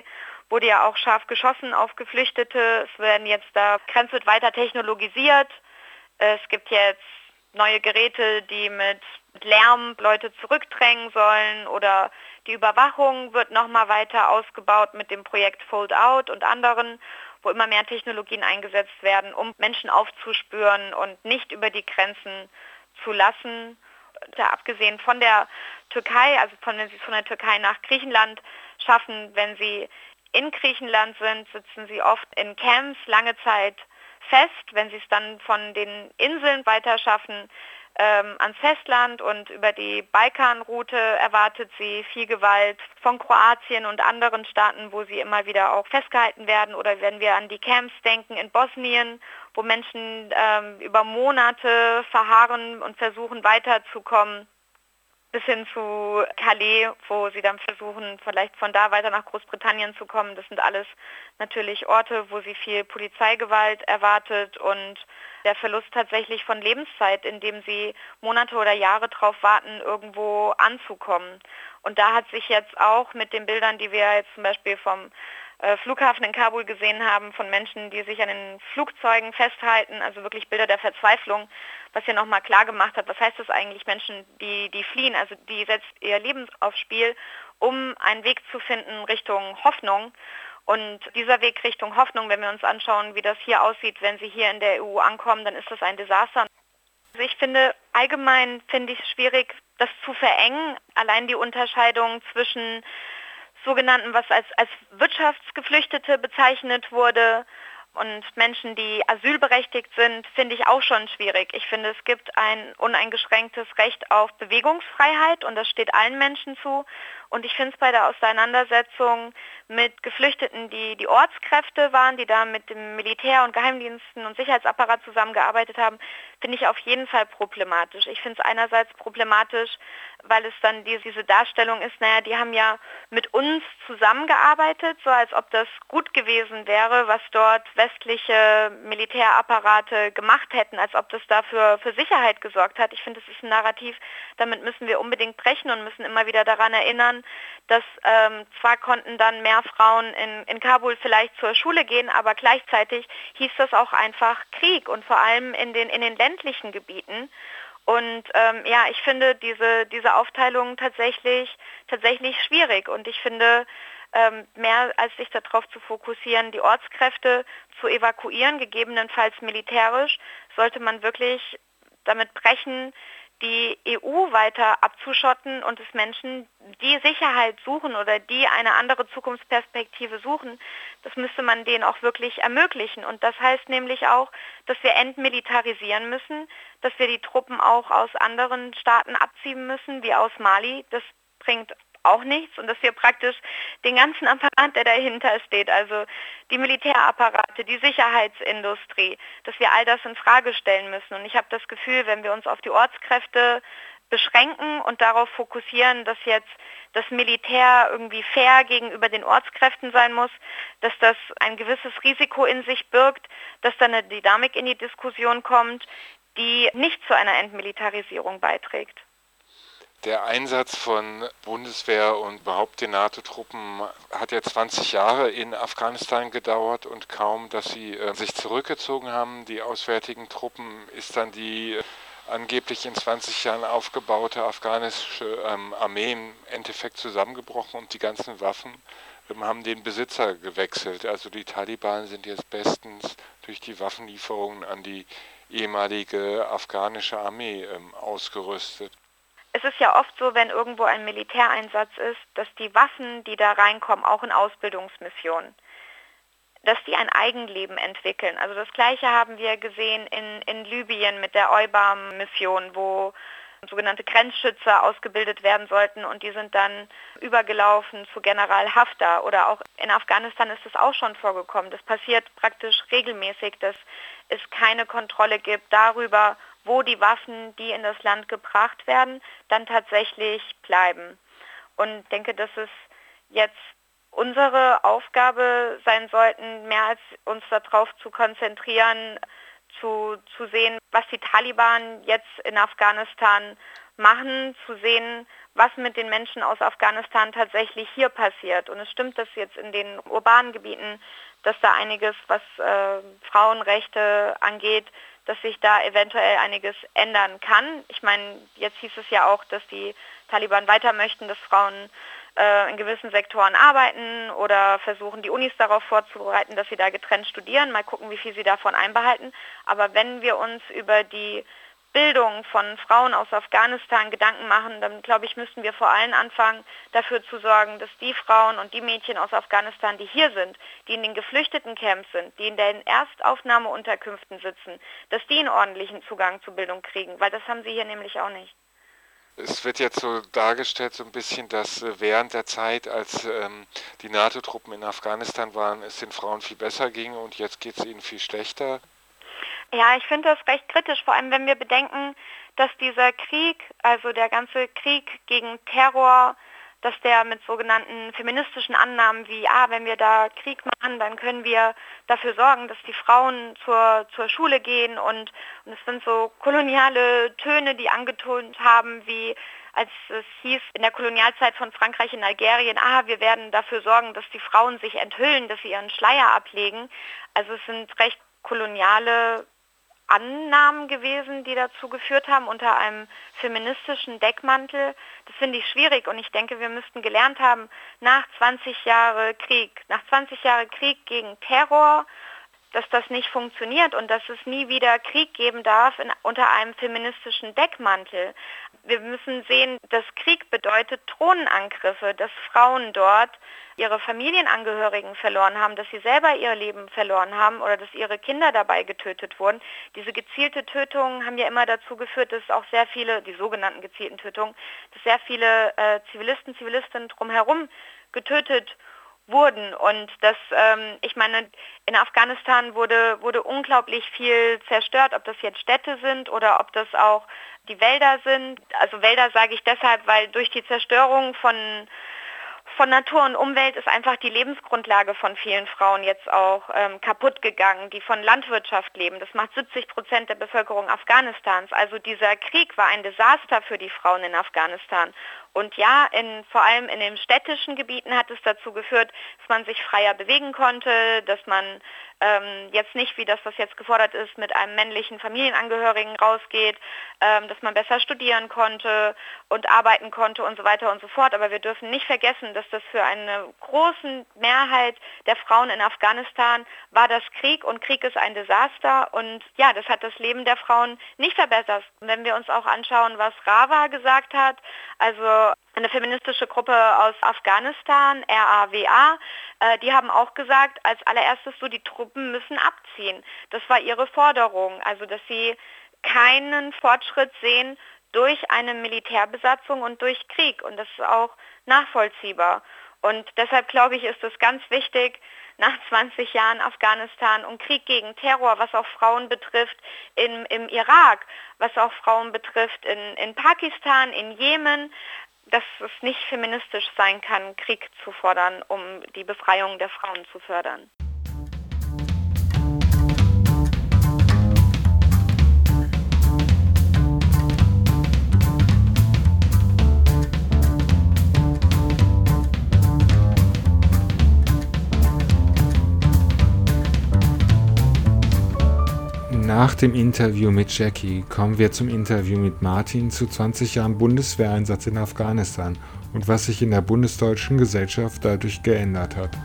wurde ja auch scharf geschossen auf Geflüchtete. Es werden jetzt da, die Grenze wird weiter technologisiert. Es gibt jetzt neue Geräte, die mit Lärm Leute zurückdrängen sollen, oder die Überwachung wird nochmal weiter ausgebaut mit dem Projekt Fold Out und anderen, wo immer mehr Technologien eingesetzt werden, um Menschen aufzuspüren und nicht über die Grenzen zu lassen. Da abgesehen von der Türkei, also von, wenn sie es von der Türkei nach Griechenland schaffen, wenn sie in Griechenland sind, sitzen sie oft in Camps lange Zeit fest. Wenn sie es dann von den Inseln weiter schaffen, ähm, ans Festland und über die Balkanroute erwartet sie viel Gewalt von Kroatien und anderen Staaten, wo sie immer wieder auch festgehalten werden. Oder wenn wir an die Camps denken in Bosnien, wo Menschen ähm, über Monate verharren und versuchen weiterzukommen, bis hin zu Calais, wo sie dann versuchen, vielleicht von da weiter nach Großbritannien zu kommen. Das sind alles natürlich Orte, wo sie viel Polizeigewalt erwartet und der Verlust tatsächlich von Lebenszeit, indem sie Monate oder Jahre darauf warten, irgendwo anzukommen. Und da hat sich jetzt auch mit den Bildern, die wir jetzt zum Beispiel vom äh, Flughafen in Kabul gesehen haben, von Menschen, die sich an den Flugzeugen festhalten, also wirklich Bilder der Verzweiflung, was ja nochmal klar gemacht hat, was heißt das eigentlich, Menschen, die, die fliehen, also die setzt ihr Leben aufs Spiel, um einen Weg zu finden Richtung Hoffnung. Und dieser Weg Richtung Hoffnung, wenn wir uns anschauen, wie das hier aussieht, wenn sie hier in der E U ankommen, dann ist das ein Desaster. Also ich finde, allgemein finde ich es schwierig, das zu verengen. Allein die Unterscheidung zwischen sogenannten, was als, als Wirtschaftsgeflüchtete bezeichnet wurde, und Menschen, die asylberechtigt sind, finde ich auch schon schwierig. Ich finde, es gibt ein uneingeschränktes Recht auf Bewegungsfreiheit und das steht allen Menschen zu. Und ich finde es bei der Auseinandersetzung mit Geflüchteten, die die Ortskräfte waren, die da mit dem Militär und Geheimdiensten und Sicherheitsapparat zusammengearbeitet haben, finde ich auf jeden Fall problematisch. Ich finde es einerseits problematisch, weil es dann die, diese Darstellung ist, naja, die haben ja mit uns zusammengearbeitet, so als ob das gut gewesen wäre, was dort westliche Militärapparate gemacht hätten, als ob das dafür für Sicherheit gesorgt hat. Ich finde, das ist ein Narrativ, damit müssen wir unbedingt brechen und müssen immer wieder daran erinnern, dass ähm, zwar konnten dann mehr Frauen in, in Kabul vielleicht zur Schule gehen, aber gleichzeitig hieß das auch einfach Krieg und vor allem in den, in den ländlichen Gebieten. Und ähm, ja, ich finde diese, diese Aufteilung tatsächlich, tatsächlich schwierig und ich finde, ähm, mehr als sich darauf zu fokussieren, die Ortskräfte zu evakuieren, gegebenenfalls militärisch, sollte man wirklich damit brechen, die E U weiter abzuschotten und es Menschen, die Sicherheit suchen oder die eine andere Zukunftsperspektive suchen, das müsste man denen auch wirklich ermöglichen. Und das heißt nämlich auch, dass wir entmilitarisieren müssen, dass wir die Truppen auch aus anderen Staaten abziehen müssen, wie aus Mali. Das bringt auch nichts und dass wir praktisch den ganzen Apparat, der dahinter steht, also die Militärapparate, die Sicherheitsindustrie, dass wir all das in Frage stellen müssen. Und ich habe das Gefühl, wenn wir uns auf die Ortskräfte beschränken und darauf fokussieren, dass jetzt das Militär irgendwie fair gegenüber den Ortskräften sein muss, dass das ein gewisses Risiko in sich birgt, dass da eine Dynamik in die Diskussion kommt, die nicht zu einer Entmilitarisierung beiträgt. Der Einsatz von Bundeswehr und überhaupt den NATO-Truppen hat ja zwanzig Jahre in Afghanistan gedauert und kaum, dass sie äh, sich zurückgezogen haben, die auswärtigen Truppen, ist dann die äh, angeblich in zwanzig Jahren aufgebaute afghanische ähm, Armee im Endeffekt zusammengebrochen und die ganzen Waffen ähm, haben den Besitzer gewechselt. Also die Taliban sind jetzt bestens durch die Waffenlieferungen an die ehemalige afghanische Armee ähm, ausgerüstet. Es ist ja oft so, wenn irgendwo ein Militäreinsatz ist, dass die Waffen, die da reinkommen, auch in Ausbildungsmissionen, dass die ein Eigenleben entwickeln. Also das Gleiche haben wir gesehen in, in Libyen mit der EUBAM-Mission, wo sogenannte Grenzschützer ausgebildet werden sollten und die sind dann übergelaufen zu General Haftar. Oder auch in Afghanistan ist es auch schon vorgekommen. Das passiert praktisch regelmäßig, dass es keine Kontrolle gibt darüber, wo die Waffen, die in das Land gebracht werden, dann tatsächlich bleiben. Und ich denke, dass es jetzt unsere Aufgabe sein sollten, mehr als uns darauf zu konzentrieren, zu, zu sehen, was die Taliban jetzt in Afghanistan machen, zu sehen, was mit den Menschen aus Afghanistan tatsächlich hier passiert. Und es stimmt, dass jetzt in den urbanen Gebieten, dass da einiges, was äh, Frauenrechte angeht, dass sich da eventuell einiges ändern kann. Ich meine, jetzt hieß es ja auch, dass die Taliban weiter möchten, dass Frauen äh, in gewissen Sektoren arbeiten oder versuchen, die Unis darauf vorzubereiten, dass sie da getrennt studieren. Mal gucken, wie viel sie davon einbehalten. Aber wenn wir uns über die Bildung von Frauen aus Afghanistan Gedanken machen, dann glaube ich, müssten wir vor allem anfangen, dafür zu sorgen, dass die Frauen und die Mädchen aus Afghanistan, die hier sind, die in den Geflüchtetencamps sind, die in den Erstaufnahmeunterkünften sitzen, dass die einen ordentlichen Zugang zu Bildung kriegen, weil das haben sie hier nämlich auch nicht. Es wird jetzt so dargestellt, so ein bisschen, dass äh, während der Zeit, als ähm, die NATO-Truppen in Afghanistan waren, es den Frauen viel besser ging und jetzt geht es ihnen viel schlechter. Ja, ich finde das recht kritisch, vor allem wenn wir bedenken, dass dieser Krieg, also der ganze Krieg gegen Terror, dass der mit sogenannten feministischen Annahmen wie, ah, wenn wir da Krieg machen, dann können wir dafür sorgen, dass die Frauen zur, zur Schule gehen und, und es sind so koloniale Töne, die angetont haben, wie als es hieß in der Kolonialzeit von Frankreich in Algerien, ah, wir werden dafür sorgen, dass die Frauen sich enthüllen, dass sie ihren Schleier ablegen. Also es sind recht koloniale Annahmen gewesen, die dazu geführt haben, unter einem feministischen Deckmantel. Das finde ich schwierig und ich denke, wir müssten gelernt haben, nach zwanzig Jahren Krieg, nach zwanzig Jahren Krieg gegen Terror, dass das nicht funktioniert und dass es nie wieder Krieg geben darf in, unter einem feministischen Deckmantel. Wir müssen sehen, dass Krieg bedeutet Drohnenangriffe, dass Frauen dort ihre Familienangehörigen verloren haben, dass sie selber ihr Leben verloren haben oder dass ihre Kinder dabei getötet wurden. Diese gezielte Tötungen haben ja immer dazu geführt, dass auch sehr viele, die sogenannten gezielten Tötungen, dass sehr viele äh, Zivilisten, Zivilistinnen drumherum getötet wurden. Und das, ähm, ich meine, in Afghanistan wurde, wurde unglaublich viel zerstört, ob das jetzt Städte sind oder ob das auch die Wälder sind. Also Wälder sage ich deshalb, weil durch die Zerstörung von Von Natur und Umwelt ist einfach die Lebensgrundlage von vielen Frauen jetzt auch ähm, kaputt gegangen, die von Landwirtschaft leben. Das macht siebzig Prozent der Bevölkerung Afghanistans. Also dieser Krieg war ein Desaster für die Frauen in Afghanistan. Und ja, in, vor allem in den städtischen Gebieten hat es dazu geführt, dass man sich freier bewegen konnte, dass man ähm, jetzt nicht, wie das, was jetzt gefordert ist, mit einem männlichen Familienangehörigen rausgeht, ähm, dass man besser studieren konnte und arbeiten konnte und so weiter und so fort. Aber wir dürfen nicht vergessen, dass das für eine große Mehrheit der Frauen in Afghanistan war das Krieg und Krieg ist ein Desaster und ja, das hat das Leben der Frauen nicht verbessert. Wenn wir uns auch anschauen, was Rawa gesagt hat, also eine feministische Gruppe aus Afghanistan, R A W A, äh, die haben auch gesagt, als allererstes so, die Truppen müssen abziehen. Das war ihre Forderung, also dass sie keinen Fortschritt sehen durch eine Militärbesatzung und durch Krieg. Und das ist auch nachvollziehbar. Und deshalb glaube ich, ist es ganz wichtig, nach zwanzig Jahren Afghanistan und Krieg gegen Terror, was auch Frauen betrifft, in, im Irak, was auch Frauen betrifft in, in Pakistan, in Jemen, dass es nicht feministisch sein kann, Krieg zu fordern, um die Befreiung der Frauen zu fördern. Nach dem Interview mit Jackie kommen wir zum Interview mit Martin zu zwanzig Jahren Bundeswehreinsatz in Afghanistan und was sich in der bundesdeutschen Gesellschaft dadurch geändert hat.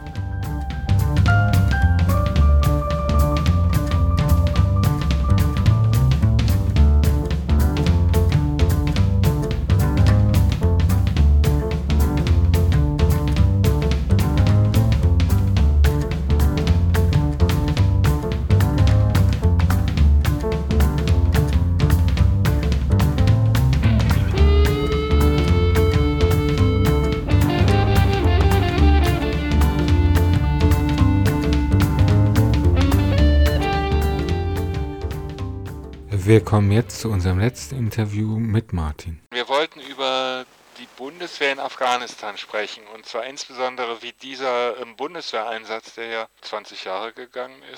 Wir kommen jetzt zu unserem letzten Interview mit Martin. Wir wollten über die Bundeswehr in Afghanistan sprechen und zwar insbesondere wie dieser ähm, Bundeswehreinsatz, der ja zwanzig Jahre gegangen ist,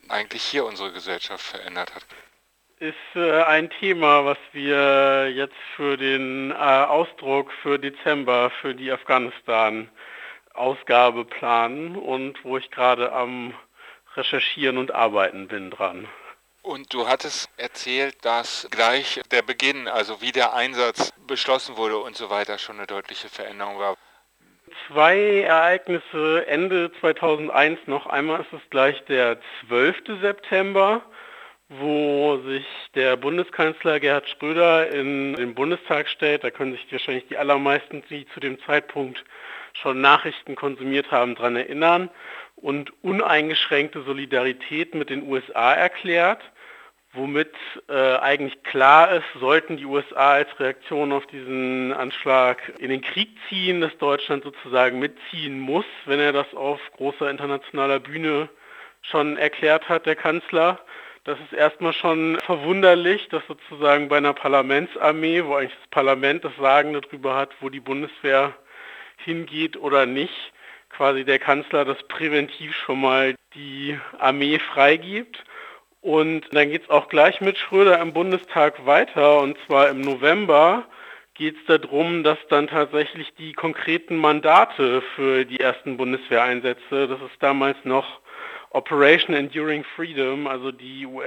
eigentlich hier unsere Gesellschaft verändert hat. Ist äh, ein Thema, was wir jetzt für den äh, Ausdruck für Dezember für die Afghanistan-Ausgabe planen und wo ich gerade am Recherchieren und Arbeiten bin dran. Und du hattest erzählt, dass gleich der Beginn, also wie der Einsatz beschlossen wurde und so weiter, schon eine deutliche Veränderung war. Zwei Ereignisse Ende zweitausendeins noch. Einmal ist es gleich der zwölfte September, wo sich der Bundeskanzler Gerhard Schröder in den Bundestag stellt. Da können sich wahrscheinlich die allermeisten, die zu dem Zeitpunkt schon Nachrichten konsumiert haben, daran erinnern und uneingeschränkte Solidarität mit den U S A erklärt, womit äh, eigentlich klar ist, sollten die U S A als Reaktion auf diesen Anschlag in den Krieg ziehen, dass Deutschland sozusagen mitziehen muss, wenn er das auf großer internationaler Bühne schon erklärt hat, der Kanzler. Das ist erstmal schon verwunderlich, dass sozusagen bei einer Parlamentsarmee, wo eigentlich das Parlament das Sagen darüber hat, wo die Bundeswehr hingeht oder nicht, quasi der Kanzler das präventiv schon mal die Armee freigibt. Und dann geht es auch gleich mit Schröder im Bundestag weiter, und zwar im November geht es darum, dass dann tatsächlich die konkreten Mandate für die ersten Bundeswehreinsätze, das ist damals noch Operation Enduring Freedom, also die U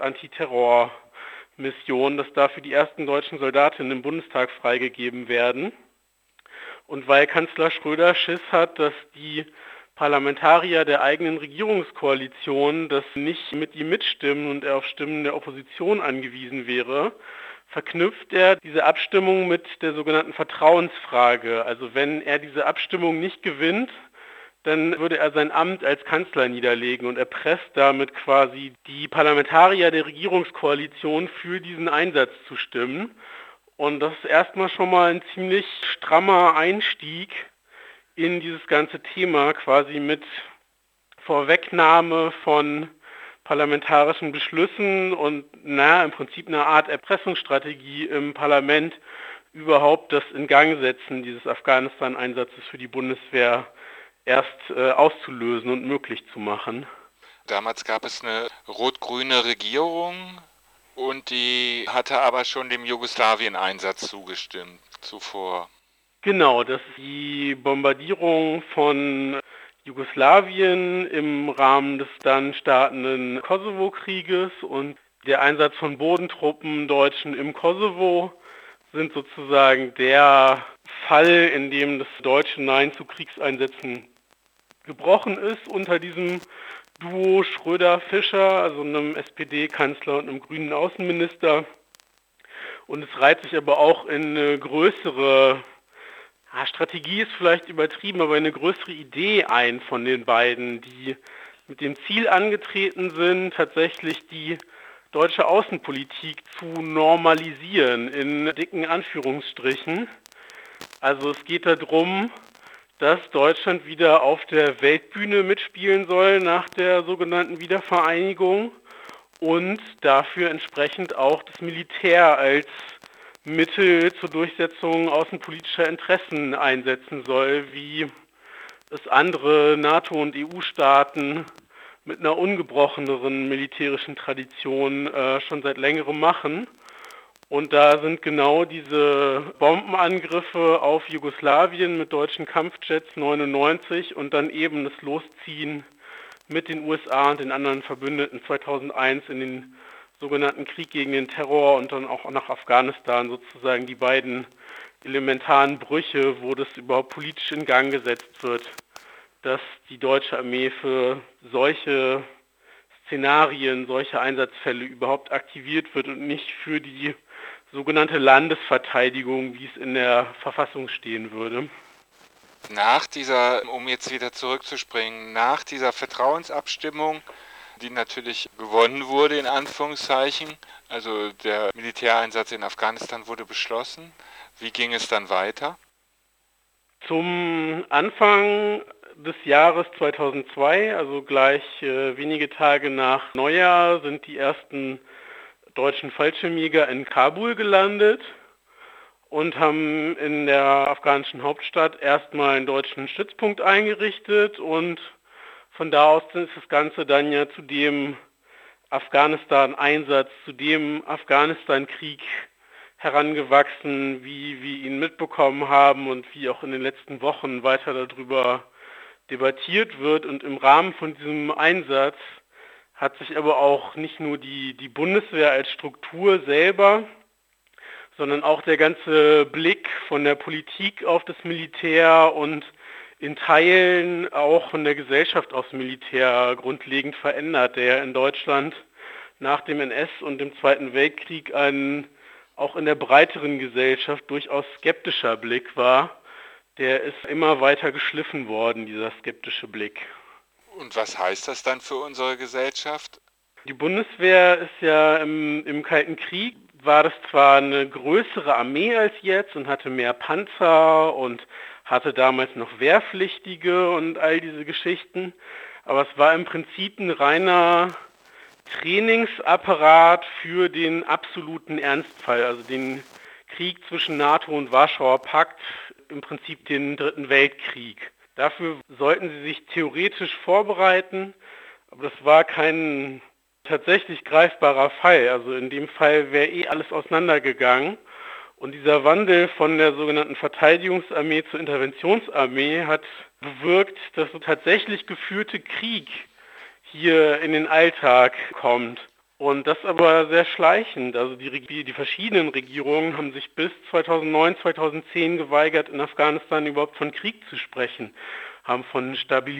S-Antiterror-Mission, dass dafür die ersten deutschen Soldatinnen im Bundestag freigegeben werden. Und weil Kanzler Schröder Schiss hat, dass die Parlamentarier der eigenen Regierungskoalition das nicht mit ihm mitstimmen und er auf Stimmen der Opposition angewiesen wäre, verknüpft er diese Abstimmung mit der sogenannten Vertrauensfrage. Also wenn er diese Abstimmung nicht gewinnt, dann würde er sein Amt als Kanzler niederlegen und erpresst damit quasi die Parlamentarier der Regierungskoalition für diesen Einsatz zu stimmen. Und das ist erstmal schon mal ein ziemlich strammer Einstieg in dieses ganze Thema, quasi mit Vorwegnahme von parlamentarischen Beschlüssen und na, im Prinzip eine Art Erpressungsstrategie im Parlament überhaupt das Ingangsetzen dieses Afghanistan-Einsatzes für die Bundeswehr erst äh, auszulösen und möglich zu machen. Damals gab es eine rot-grüne Regierung und die hatte aber schon dem Jugoslawien-Einsatz zugestimmt zuvor. Genau, dass die Bombardierung von Jugoslawien im Rahmen des dann startenden Kosovo-Krieges und der Einsatz von Bodentruppen Deutschen im Kosovo sind sozusagen der Fall, in dem das deutsche Nein zu Kriegseinsätzen gebrochen ist unter diesem Duo Schröder-Fischer, also einem S P D-Kanzler und einem grünen Außenminister. Und es reiht sich aber auch in eine größere, ja, Strategie ist vielleicht übertrieben, aber eine größere Idee ein von den beiden, die mit dem Ziel angetreten sind, tatsächlich die deutsche Außenpolitik zu normalisieren, in dicken Anführungsstrichen. Also es geht darum, dass Deutschland wieder auf der Weltbühne mitspielen soll nach der sogenannten Wiedervereinigung und dafür entsprechend auch das Militär als Mittel zur Durchsetzung außenpolitischer Interessen einsetzen soll, wie es andere NATO- und E U-Staaten mit einer ungebrocheneren militärischen Tradition äh, schon seit längerem machen. Und da sind genau diese Bombenangriffe auf Jugoslawien mit deutschen Kampfjets neunundneunzig und dann eben das Losziehen mit den U S A und den anderen Verbündeten zweitausendeins in den sogenannten Krieg gegen den Terror und dann auch nach Afghanistan sozusagen die beiden elementaren Brüche, wo das überhaupt politisch in Gang gesetzt wird, dass die deutsche Armee für solche Szenarien, solche Einsatzfälle überhaupt aktiviert wird und nicht für die sogenannte Landesverteidigung, wie es in der Verfassung stehen würde. Nach dieser, um jetzt wieder zurückzuspringen, nach dieser Vertrauensabstimmung, die natürlich gewonnen wurde, in Anführungszeichen, also der Militäreinsatz in Afghanistan wurde beschlossen. Wie ging es dann weiter? Zum Anfang des Jahres zweitausendzwei, also gleich äh, wenige Tage nach Neujahr, sind die ersten deutschen Fallschirmjäger in Kabul gelandet und haben in der afghanischen Hauptstadt erstmal einen deutschen Stützpunkt eingerichtet und von da aus ist das Ganze dann ja zu dem Afghanistan-Einsatz zu dem Afghanistan-Krieg herangewachsen, wie wir ihn mitbekommen haben und wie auch in den letzten Wochen weiter darüber debattiert wird. Und im Rahmen von diesem Einsatz hat sich aber auch nicht nur die, die Bundeswehr als Struktur selber, sondern auch der ganze Blick von der Politik auf das Militär und in Teilen auch von der Gesellschaft aufs Militär grundlegend verändert, der in Deutschland nach dem N S und dem Zweiten Weltkrieg ein auch in der breiteren Gesellschaft durchaus skeptischer Blick war. Der ist immer weiter geschliffen worden, dieser skeptische Blick. Und was heißt das dann für unsere Gesellschaft? Die Bundeswehr ist ja im, im Kalten Krieg, war das zwar eine größere Armee als jetzt und hatte mehr Panzer und hatte damals noch Wehrpflichtige und all diese Geschichten, aber es war im Prinzip ein reiner Trainingsapparat für den absoluten Ernstfall, also den Krieg zwischen NATO und Warschauer Pakt, im Prinzip den Dritten Weltkrieg. Dafür sollten sie sich theoretisch vorbereiten, aber das war kein tatsächlich greifbarer Fall. Also in dem Fall wäre eh alles auseinandergegangen. Und dieser Wandel von der sogenannten Verteidigungsarmee zur Interventionsarmee hat bewirkt, dass so tatsächlich geführte Krieg hier in den Alltag kommt. Und das aber sehr schleichend. Also die, die verschiedenen Regierungen haben sich bis zweitausendneun, zweitausendzehn geweigert, in Afghanistan überhaupt von Krieg zu sprechen, haben von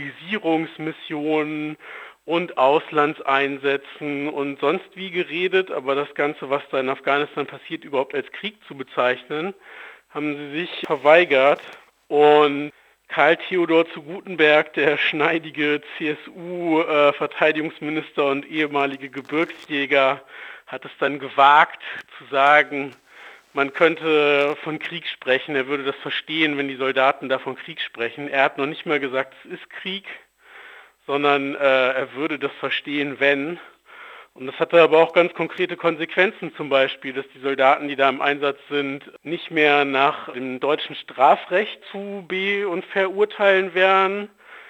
Stabilisierungsmissionen und Auslandseinsätzen und sonst wie geredet, aber das Ganze, was da in Afghanistan passiert, überhaupt als Krieg zu bezeichnen, haben sie sich verweigert. Und Karl Theodor zu Guttenberg, der schneidige C S U-Verteidigungsminister und ehemalige Gebirgsjäger, hat es dann gewagt zu sagen, man könnte von Krieg sprechen, er würde das verstehen, wenn die Soldaten da von Krieg sprechen. Er hat noch nicht mal gesagt, es ist Krieg, sondern äh, er würde das verstehen, wenn. Und das hatte aber auch ganz konkrete Konsequenzen, zum Beispiel, dass die Soldaten, die da im Einsatz sind, nicht mehr nach dem deutschen Strafrecht zu be- und verurteilen wären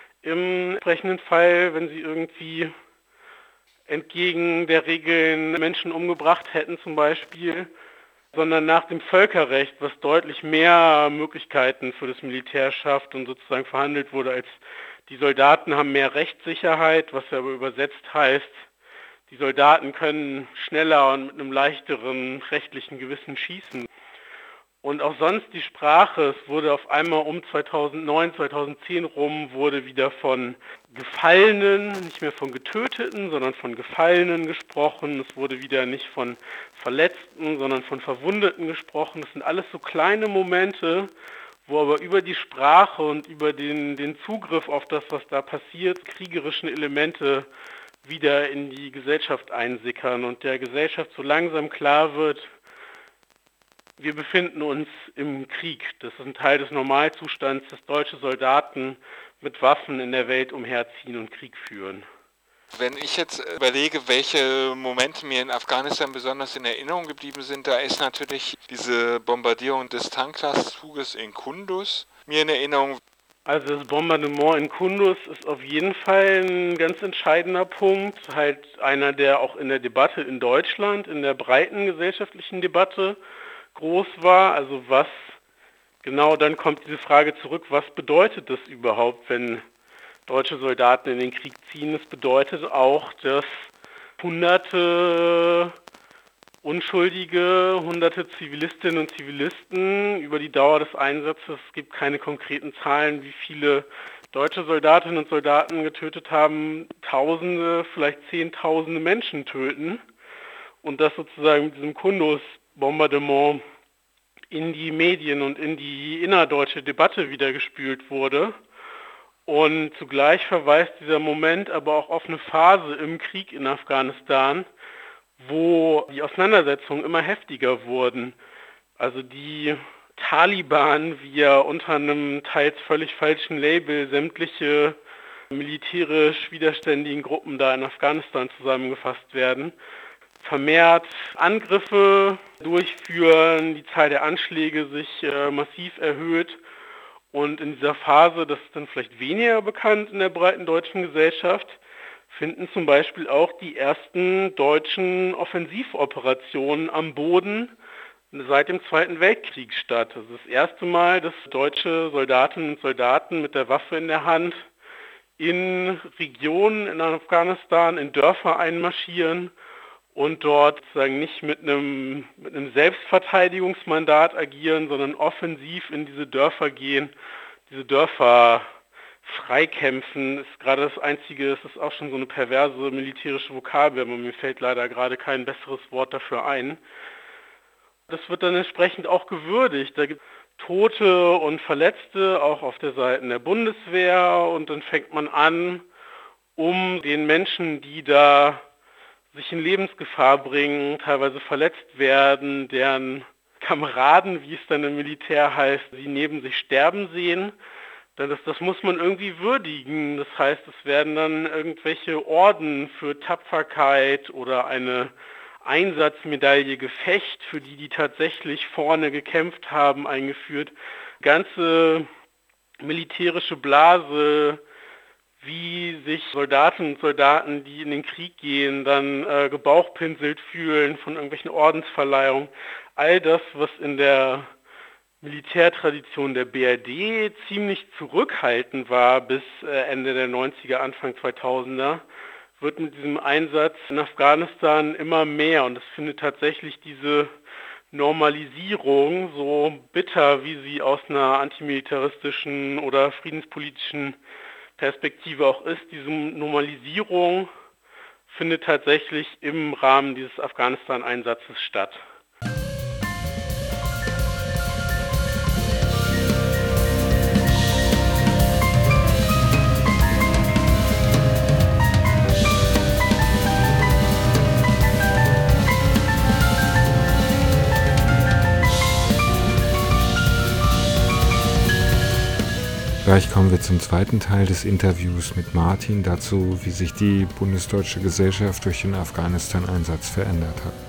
im entsprechenden Fall, wenn sie irgendwie entgegen der Regeln Menschen umgebracht hätten zum Beispiel, sondern nach dem Völkerrecht, was deutlich mehr Möglichkeiten für das Militär schafft und sozusagen verhandelt wurde, als die Soldaten haben mehr Rechtssicherheit, was ja aber übersetzt heißt, die Soldaten können schneller und mit einem leichteren rechtlichen Gewissen schießen. Und auch sonst die Sprache, es wurde auf einmal um zweitausendneun, zweitausendzehn rum, wurde wieder von Gefallenen, nicht mehr von Getöteten, sondern von Gefallenen gesprochen. Es wurde wieder nicht von Verletzten, sondern von Verwundeten gesprochen. Das sind alles so kleine Momente, wo aber über die Sprache und über den, den Zugriff auf das, was da passiert, kriegerischen Elemente wieder in die Gesellschaft einsickern und der Gesellschaft so langsam klar wird, wir befinden uns im Krieg. Das ist ein Teil des Normalzustands, dass deutsche Soldaten mit Waffen in der Welt umherziehen und Krieg führen. Wenn ich jetzt überlege, welche Momente mir in Afghanistan besonders in Erinnerung geblieben sind, da ist natürlich diese Bombardierung des Tanklastzuges in Kunduz mir in Erinnerung. Also das Bombardement in Kunduz ist auf jeden Fall ein ganz entscheidender Punkt, halt einer, der auch in der Debatte in Deutschland, in der breiten gesellschaftlichen Debatte groß war. Also was, genau dann kommt diese Frage zurück, was bedeutet das überhaupt, wenn deutsche Soldaten in den Krieg ziehen? Das bedeutet auch, dass hunderte Unschuldige, hunderte Zivilistinnen und Zivilisten über die Dauer des Einsatzes, es gibt keine konkreten Zahlen, wie viele deutsche Soldatinnen und Soldaten getötet haben, Tausende, vielleicht Zehntausende Menschen töten und das sozusagen mit diesem Kunduz-Bombardement in die Medien und in die innerdeutsche Debatte wiedergespült wurde. Und zugleich verweist dieser Moment aber auch auf eine Phase im Krieg in Afghanistan, wo die Auseinandersetzungen immer heftiger wurden. Also die Taliban, wie ja unter einem teils völlig falschen Label sämtliche militärisch widerständigen Gruppen da in Afghanistan zusammengefasst werden, vermehrt Angriffe durchführen, die Zahl der Anschläge sich äh, massiv erhöht. Und in dieser Phase, das ist dann vielleicht weniger bekannt in der breiten deutschen Gesellschaft, finden zum Beispiel auch die ersten deutschen Offensivoperationen am Boden seit dem Zweiten Weltkrieg statt. Das ist das erste Mal, dass deutsche Soldatinnen und Soldaten mit der Waffe in der Hand in Regionen in Afghanistan, in Dörfer einmarschieren und dort sozusagen nicht mit einem, mit einem Selbstverteidigungsmandat agieren, sondern offensiv in diese Dörfer gehen, diese Dörfer freikämpfen, ist gerade das Einzige, es ist auch schon so eine perverse militärische Vokabel, aber mir fällt leider gerade kein besseres Wort dafür ein. Das wird dann entsprechend auch gewürdigt. Da gibt es Tote und Verletzte, auch auf der Seite der Bundeswehr, und dann fängt man an, um den Menschen, die da sich in Lebensgefahr bringen, teilweise verletzt werden, deren Kameraden, wie es dann im Militär heißt, sie neben sich sterben sehen. Das, das muss man irgendwie würdigen. Das heißt, es werden dann irgendwelche Orden für Tapferkeit oder eine Einsatzmedaille Gefecht, für die die tatsächlich vorne gekämpft haben, eingeführt. Ganze militärische Blase, wie sich Soldatinnen und Soldaten, die in den Krieg gehen, dann äh, gebauchpinselt fühlen von irgendwelchen Ordensverleihungen. All das, was in der Militärtradition der B R D ziemlich zurückhaltend war bis äh, Ende der neunziger, Anfang zweitausender, wird mit diesem Einsatz in Afghanistan immer mehr, und es findet tatsächlich diese Normalisierung, so bitter wie sie aus einer antimilitaristischen oder friedenspolitischen Perspektive auch ist, diese Normalisierung findet tatsächlich im Rahmen dieses Afghanistan-Einsatzes statt. Gleich kommen wir zum zweiten Teil des Interviews mit Martin, dazu, wie sich die bundesdeutsche Gesellschaft durch den Afghanistan-Einsatz verändert hat.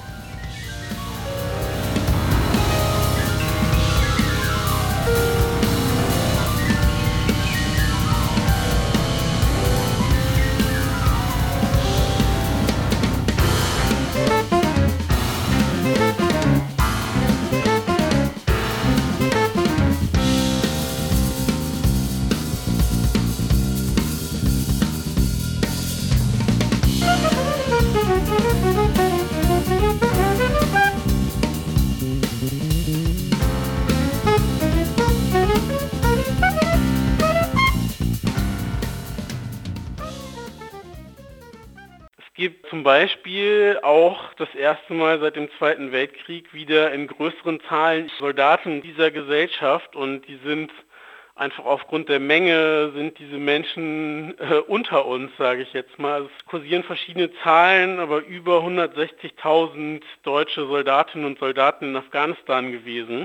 Zum Beispiel auch das erste Mal seit dem Zweiten Weltkrieg wieder in größeren Zahlen Soldaten dieser Gesellschaft, und die sind einfach aufgrund der Menge, sind diese Menschen äh, unter uns, sage ich jetzt mal. Es kursieren verschiedene Zahlen, aber über hundertsechzigtausend deutsche Soldatinnen und Soldaten in Afghanistan gewesen.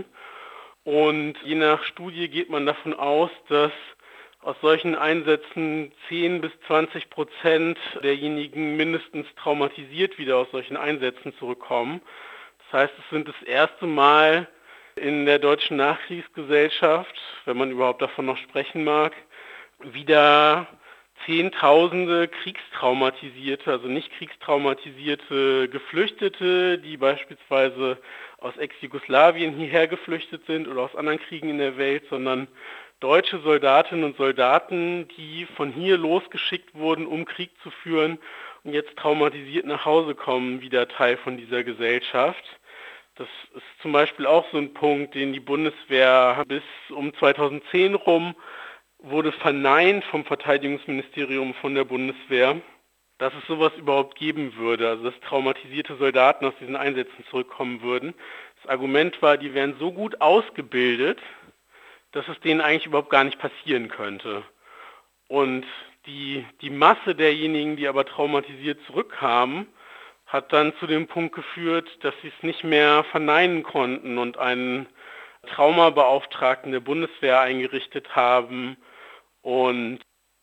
Und je nach Studie geht man davon aus, dass aus solchen Einsätzen zehn bis zwanzig Prozent derjenigen mindestens traumatisiert wieder aus solchen Einsätzen zurückkommen. Das heißt, es sind das erste Mal in der deutschen Nachkriegsgesellschaft, wenn man überhaupt davon noch sprechen mag, wieder Zehntausende kriegstraumatisierte, also nicht kriegstraumatisierte Geflüchtete, die beispielsweise aus Ex-Jugoslawien hierher geflüchtet sind oder aus anderen Kriegen in der Welt, sondern deutsche Soldatinnen und Soldaten, die von hier losgeschickt wurden, um Krieg zu führen und jetzt traumatisiert nach Hause kommen, wieder Teil von dieser Gesellschaft. Das ist zum Beispiel auch so ein Punkt, den die Bundeswehr bis um zweitausendzehn rum wurde verneint vom Verteidigungsministerium von der Bundeswehr, dass es sowas überhaupt geben würde, also dass traumatisierte Soldaten aus diesen Einsätzen zurückkommen würden. Das Argument war, die wären so gut ausgebildet, dass es denen eigentlich überhaupt gar nicht passieren könnte. Und die, die Masse derjenigen, die aber traumatisiert zurückkamen, hat dann zu dem Punkt geführt, dass sie es nicht mehr verneinen konnten und einen Traumabeauftragten der Bundeswehr eingerichtet haben und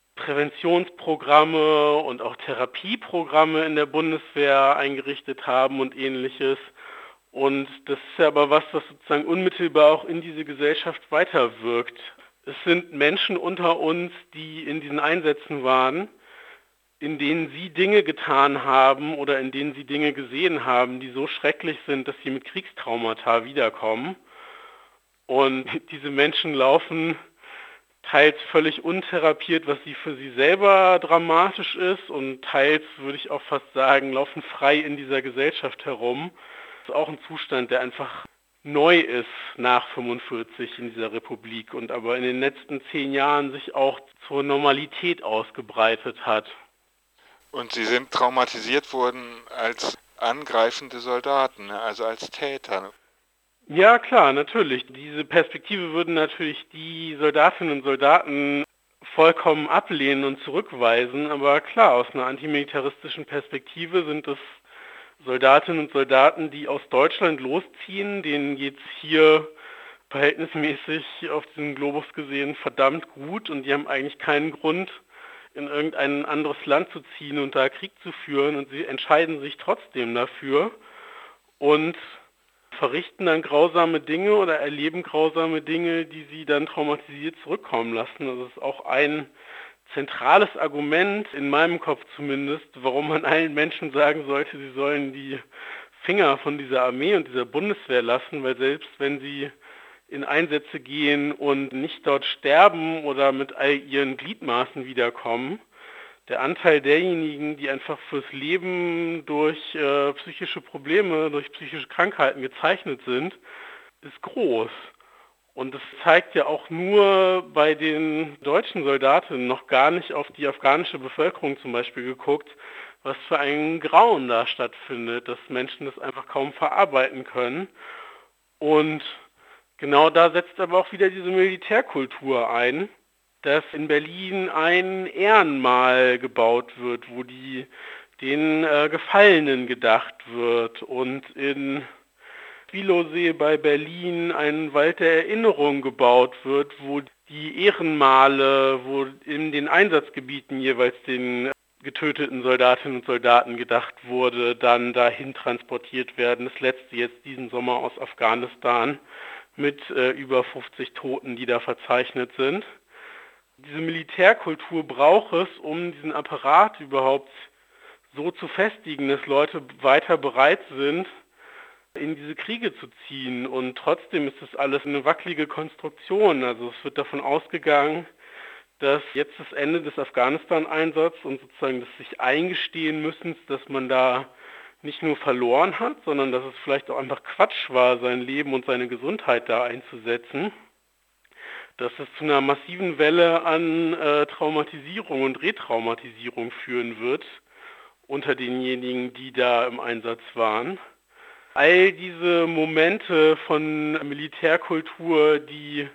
Präventionsprogramme und auch Therapieprogramme in der Bundeswehr eingerichtet haben und Ähnliches. Und das ist ja aber was, was sozusagen unmittelbar auch in diese Gesellschaft weiterwirkt. Es sind Menschen unter uns, die in diesen Einsätzen waren, in denen sie Dinge getan haben oder in denen sie Dinge gesehen haben, die so schrecklich sind, dass sie mit Kriegstraumata wiederkommen. Und diese Menschen laufen teils völlig untherapiert, was sie für sie selber dramatisch ist, und teils, würde ich auch fast sagen, laufen frei in dieser Gesellschaft herum. Das ist auch ein Zustand, der einfach neu ist nach fünfundvierzig in dieser Republik und aber in den letzten zehn Jahren sich auch zur Normalität ausgebreitet hat. Und sie sind traumatisiert worden als angreifende Soldaten, also als Täter. Ja, klar, natürlich. Diese Perspektive würden natürlich die Soldatinnen und Soldaten vollkommen ablehnen und zurückweisen. Aber klar, aus einer antimilitaristischen Perspektive sind es Soldatinnen und Soldaten, die aus Deutschland losziehen. Denen geht es hier verhältnismäßig auf diesem Globus gesehen verdammt gut. Und die haben eigentlich keinen Grund, in irgendein anderes Land zu ziehen und da Krieg zu führen. Und sie entscheiden sich trotzdem dafür und verrichten dann grausame Dinge oder erleben grausame Dinge, die sie dann traumatisiert zurückkommen lassen. Also das ist auch ein zentrales Argument, in meinem Kopf zumindest, warum man allen Menschen sagen sollte, sie sollen die Finger von dieser Armee und dieser Bundeswehr lassen, weil selbst wenn sie in Einsätze gehen und nicht dort sterben oder mit all ihren Gliedmaßen wiederkommen, der Anteil derjenigen, die einfach fürs Leben durch äh, psychische Probleme, durch psychische Krankheiten gezeichnet sind, ist groß. Und das zeigt ja auch nur bei den deutschen Soldatinnen noch gar nicht auf die afghanische Bevölkerung zum Beispiel geguckt, was für ein Grauen da stattfindet, dass Menschen das einfach kaum verarbeiten können. Und genau da setzt aber auch wieder diese Militärkultur ein, dass in Berlin ein Ehrenmal gebaut wird, wo die den äh, Gefallenen gedacht wird, und in Wilowsee bei Berlin ein Wald der Erinnerung gebaut wird, wo die Ehrenmale, wo in den Einsatzgebieten jeweils den getöteten Soldatinnen und Soldaten gedacht wurde, dann dahin transportiert werden. Das letzte jetzt diesen Sommer aus Afghanistan mit äh, über fünfzig Toten, die da verzeichnet sind. Diese Militärkultur braucht es, um diesen Apparat überhaupt so zu festigen, dass Leute weiter bereit sind, in diese Kriege zu ziehen. Und trotzdem ist das alles eine wackelige Konstruktion. Also es wird davon ausgegangen, dass jetzt das Ende des Afghanistan-Einsatzes und sozusagen das sich eingestehen müssen, dass man da nicht nur verloren hat, sondern dass es vielleicht auch einfach Quatsch war, sein Leben und seine Gesundheit da einzusetzen, dass es zu einer massiven Welle an äh, Traumatisierung und Retraumatisierung führen wird unter denjenigen, die da im Einsatz waren. All diese Momente von Militärkultur, die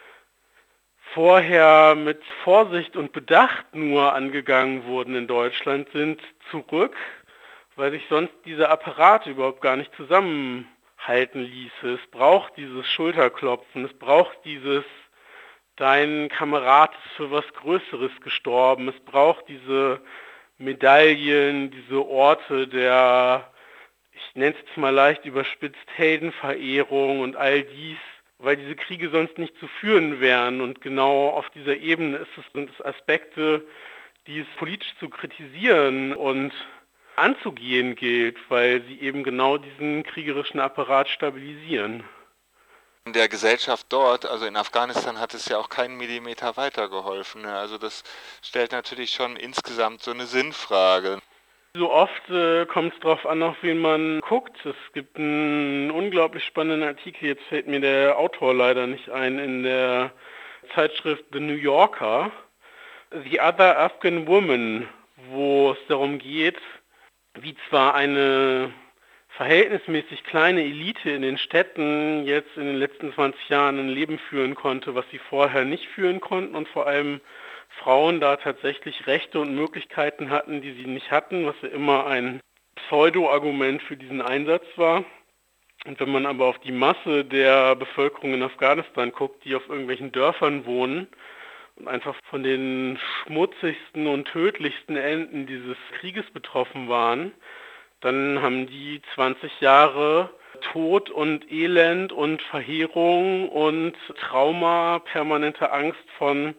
vorher mit Vorsicht und Bedacht nur angegangen wurden in Deutschland, sind zurück, weil sich sonst dieser Apparat überhaupt gar nicht zusammenhalten ließe. Es braucht dieses Schulterklopfen, es braucht dieses dein Kamerad ist für was Größeres gestorben. Es braucht diese Medaillen, diese Orte der, ich nenne es jetzt mal leicht überspitzt, Heldenverehrung und all dies, weil diese Kriege sonst nicht zu führen wären. Und genau auf dieser Ebene ist es, sind es Aspekte, die es politisch zu kritisieren und anzugehen gilt, weil sie eben genau diesen kriegerischen Apparat stabilisieren. In der Gesellschaft dort, also in Afghanistan, hat es ja auch keinen Millimeter weitergeholfen. Also das stellt natürlich schon insgesamt so eine Sinnfrage. So oft äh, kommt es darauf an, auf wen man guckt. Es gibt einen unglaublich spannenden Artikel, jetzt fällt mir der Autor leider nicht ein, in der Zeitschrift The New Yorker, The Other Afghan Woman, wo es darum geht, wie zwar eine verhältnismäßig kleine Elite in den Städten jetzt in den letzten zwanzig Jahren ein Leben führen konnte, was sie vorher nicht führen konnten, und vor allem Frauen da tatsächlich Rechte und Möglichkeiten hatten, die sie nicht hatten, was ja immer ein Pseudo-Argument für diesen Einsatz war. Und wenn man aber auf die Masse der Bevölkerung in Afghanistan guckt, die auf irgendwelchen Dörfern wohnen und einfach von den schmutzigsten und tödlichsten Enden dieses Krieges betroffen waren, dann haben die zwanzig Jahre Tod und Elend und Verheerung und Trauma, permanente Angst von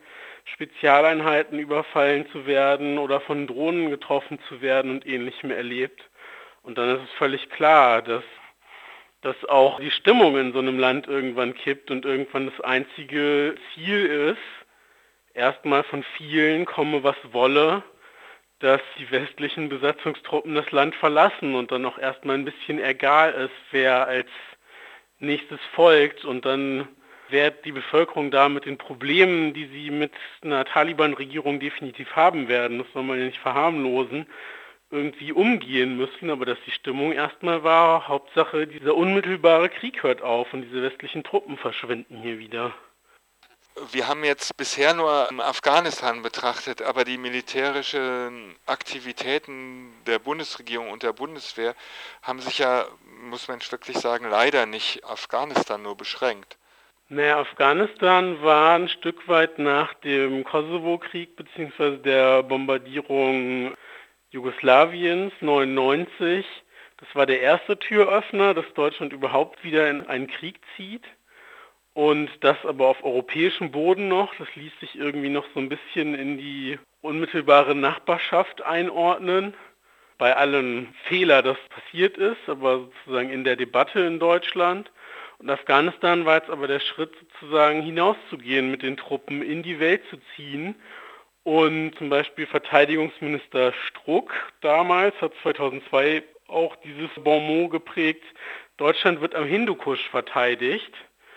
Spezialeinheiten überfallen zu werden oder von Drohnen getroffen zu werden und Ähnlichem erlebt. Und dann ist es völlig klar, dass, dass auch die Stimmung in so einem Land irgendwann kippt und irgendwann das einzige Ziel ist, erstmal von vielen, komme was wolle, dass die westlichen Besatzungstruppen das Land verlassen und dann auch erstmal ein bisschen egal ist, wer als nächstes folgt, und dann wird die Bevölkerung da mit den Problemen, die sie mit einer Taliban-Regierung definitiv haben werden, das soll man ja nicht verharmlosen, irgendwie umgehen müssen, aber dass die Stimmung erstmal war, Hauptsache dieser unmittelbare Krieg hört auf und diese westlichen Truppen verschwinden hier wieder. Wir haben jetzt bisher nur Afghanistan betrachtet, aber die militärischen Aktivitäten der Bundesregierung und der Bundeswehr haben sich ja, muss man wirklich sagen, leider nicht Afghanistan nur beschränkt. Naja, Afghanistan war ein Stück weit nach dem Kosovo-Krieg bzw. der Bombardierung Jugoslawiens neunundneunzig. Das war der erste Türöffner, dass Deutschland überhaupt wieder in einen Krieg zieht. Und das aber auf europäischem Boden noch, das ließ sich irgendwie noch so ein bisschen in die unmittelbare Nachbarschaft einordnen. Bei allem Fehler, das passiert ist, aber sozusagen in der Debatte in Deutschland. Und Afghanistan war jetzt aber der Schritt, sozusagen hinauszugehen mit den Truppen, in die Welt zu ziehen. Und zum Beispiel Verteidigungsminister Struck damals hat zweitausendzwei auch dieses Bonmot geprägt, Deutschland wird am Hindukusch verteidigt.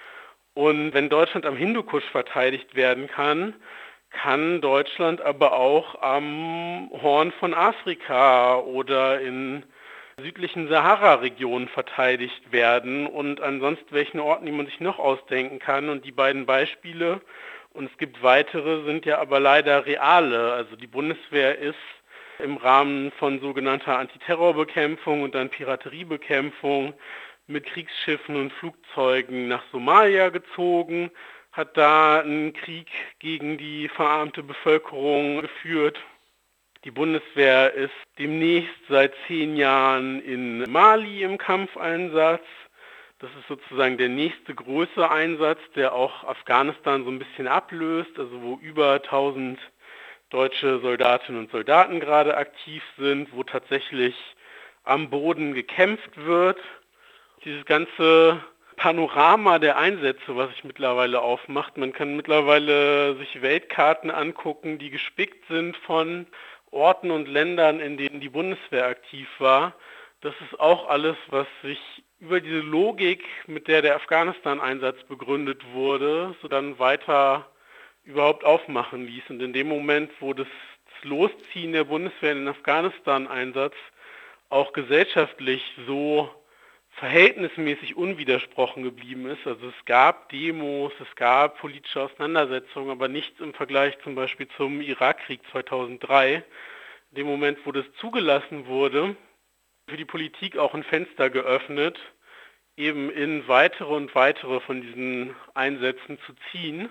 Und wenn Deutschland am Hindukusch verteidigt werden kann, kann Deutschland aber auch am Horn von Afrika oder in südlichen Sahara-Regionen verteidigt werden und an sonst welchen Orten, die man sich noch ausdenken kann. Und die beiden Beispiele, und es gibt weitere, sind ja aber leider reale. Also die Bundeswehr ist im Rahmen von sogenannter Antiterrorbekämpfung und dann Pirateriebekämpfung mit Kriegsschiffen und Flugzeugen nach Somalia gezogen, hat da einen Krieg gegen die verarmte Bevölkerung geführt. Die Bundeswehr ist demnächst seit zehn Jahren in Mali im Kampfeinsatz. Das ist sozusagen der nächste größere Einsatz, der auch Afghanistan so ein bisschen ablöst, also wo über tausend deutsche Soldatinnen und Soldaten gerade aktiv sind, wo tatsächlich am Boden gekämpft wird. Dieses ganze Panorama der Einsätze, was sich mittlerweile aufmacht. Man kann mittlerweile sich Weltkarten angucken, die gespickt sind von Orten und Ländern, in denen die Bundeswehr aktiv war. Das ist auch alles, was sich über diese Logik, mit der der Afghanistan-Einsatz begründet wurde, so dann weiter überhaupt aufmachen ließ. Und in dem Moment, wo das, das Losziehen der Bundeswehr in den Afghanistan-Einsatz auch gesellschaftlich so verhältnismäßig unwidersprochen geblieben ist. Also es gab Demos, es gab politische Auseinandersetzungen, aber nichts im Vergleich zum Beispiel zum Irakkrieg zweitausenddrei. In dem Moment, wo das zugelassen wurde, für die Politik auch ein Fenster geöffnet, eben in weitere und weitere von diesen Einsätzen zu ziehen.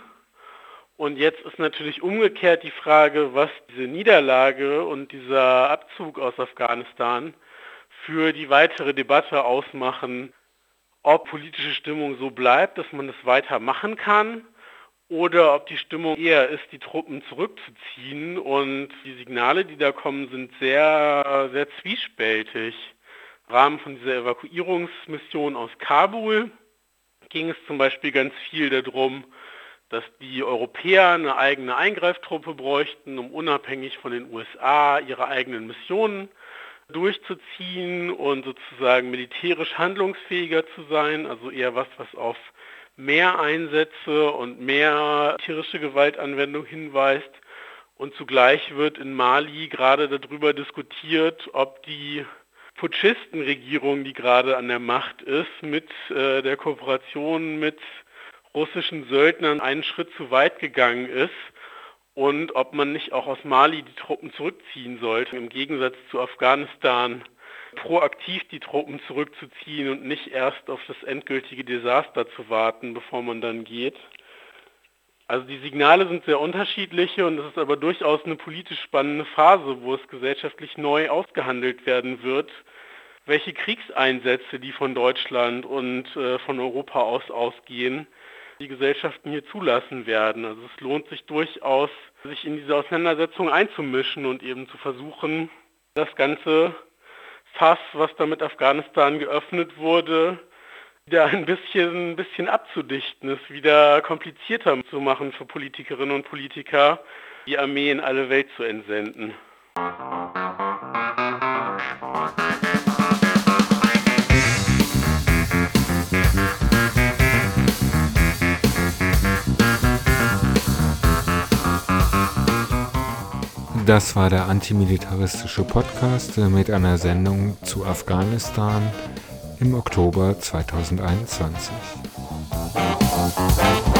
Und jetzt ist natürlich umgekehrt die Frage, was diese Niederlage und dieser Abzug aus Afghanistan für die weitere Debatte ausmachen, ob politische Stimmung so bleibt, dass man das weiter machen kann, oder ob die Stimmung eher ist, die Truppen zurückzuziehen. Und die Signale, die da kommen, sind sehr, sehr zwiespältig. Im Rahmen von dieser Evakuierungsmission aus Kabul ging es zum Beispiel ganz viel darum, dass die Europäer eine eigene Eingreiftruppe bräuchten, um unabhängig von den U S A ihre eigenen Missionen durchzuziehen und sozusagen militärisch handlungsfähiger zu sein, also eher was, was auf mehr Einsätze und mehr tierische Gewaltanwendung hinweist. Und zugleich wird in Mali gerade darüber diskutiert, ob die Putschistenregierung, die gerade an der Macht ist, mit äh, der Kooperation mit russischen Söldnern einen Schritt zu weit gegangen ist und ob man nicht auch aus Mali die Truppen zurückziehen sollte, im Gegensatz zu Afghanistan proaktiv die Truppen zurückzuziehen und nicht erst auf das endgültige Desaster zu warten, bevor man dann geht. Also die Signale sind sehr unterschiedliche und es ist aber durchaus eine politisch spannende Phase, wo es gesellschaftlich neu ausgehandelt werden wird, welche Kriegseinsätze, die von Deutschland und äh, von Europa aus ausgehen, die Gesellschaften hier zulassen werden. Also es lohnt sich durchaus, sich in diese Auseinandersetzung einzumischen und eben zu versuchen, das ganze Fass, was da mit Afghanistan geöffnet wurde, wieder ein bisschen, ein bisschen abzudichten, es wieder komplizierter zu machen für Politikerinnen und Politiker, die Armee in alle Welt zu entsenden. Das war der antimilitaristische Podcast mit einer Sendung zu Afghanistan im Oktober zweitausendeinundzwanzig.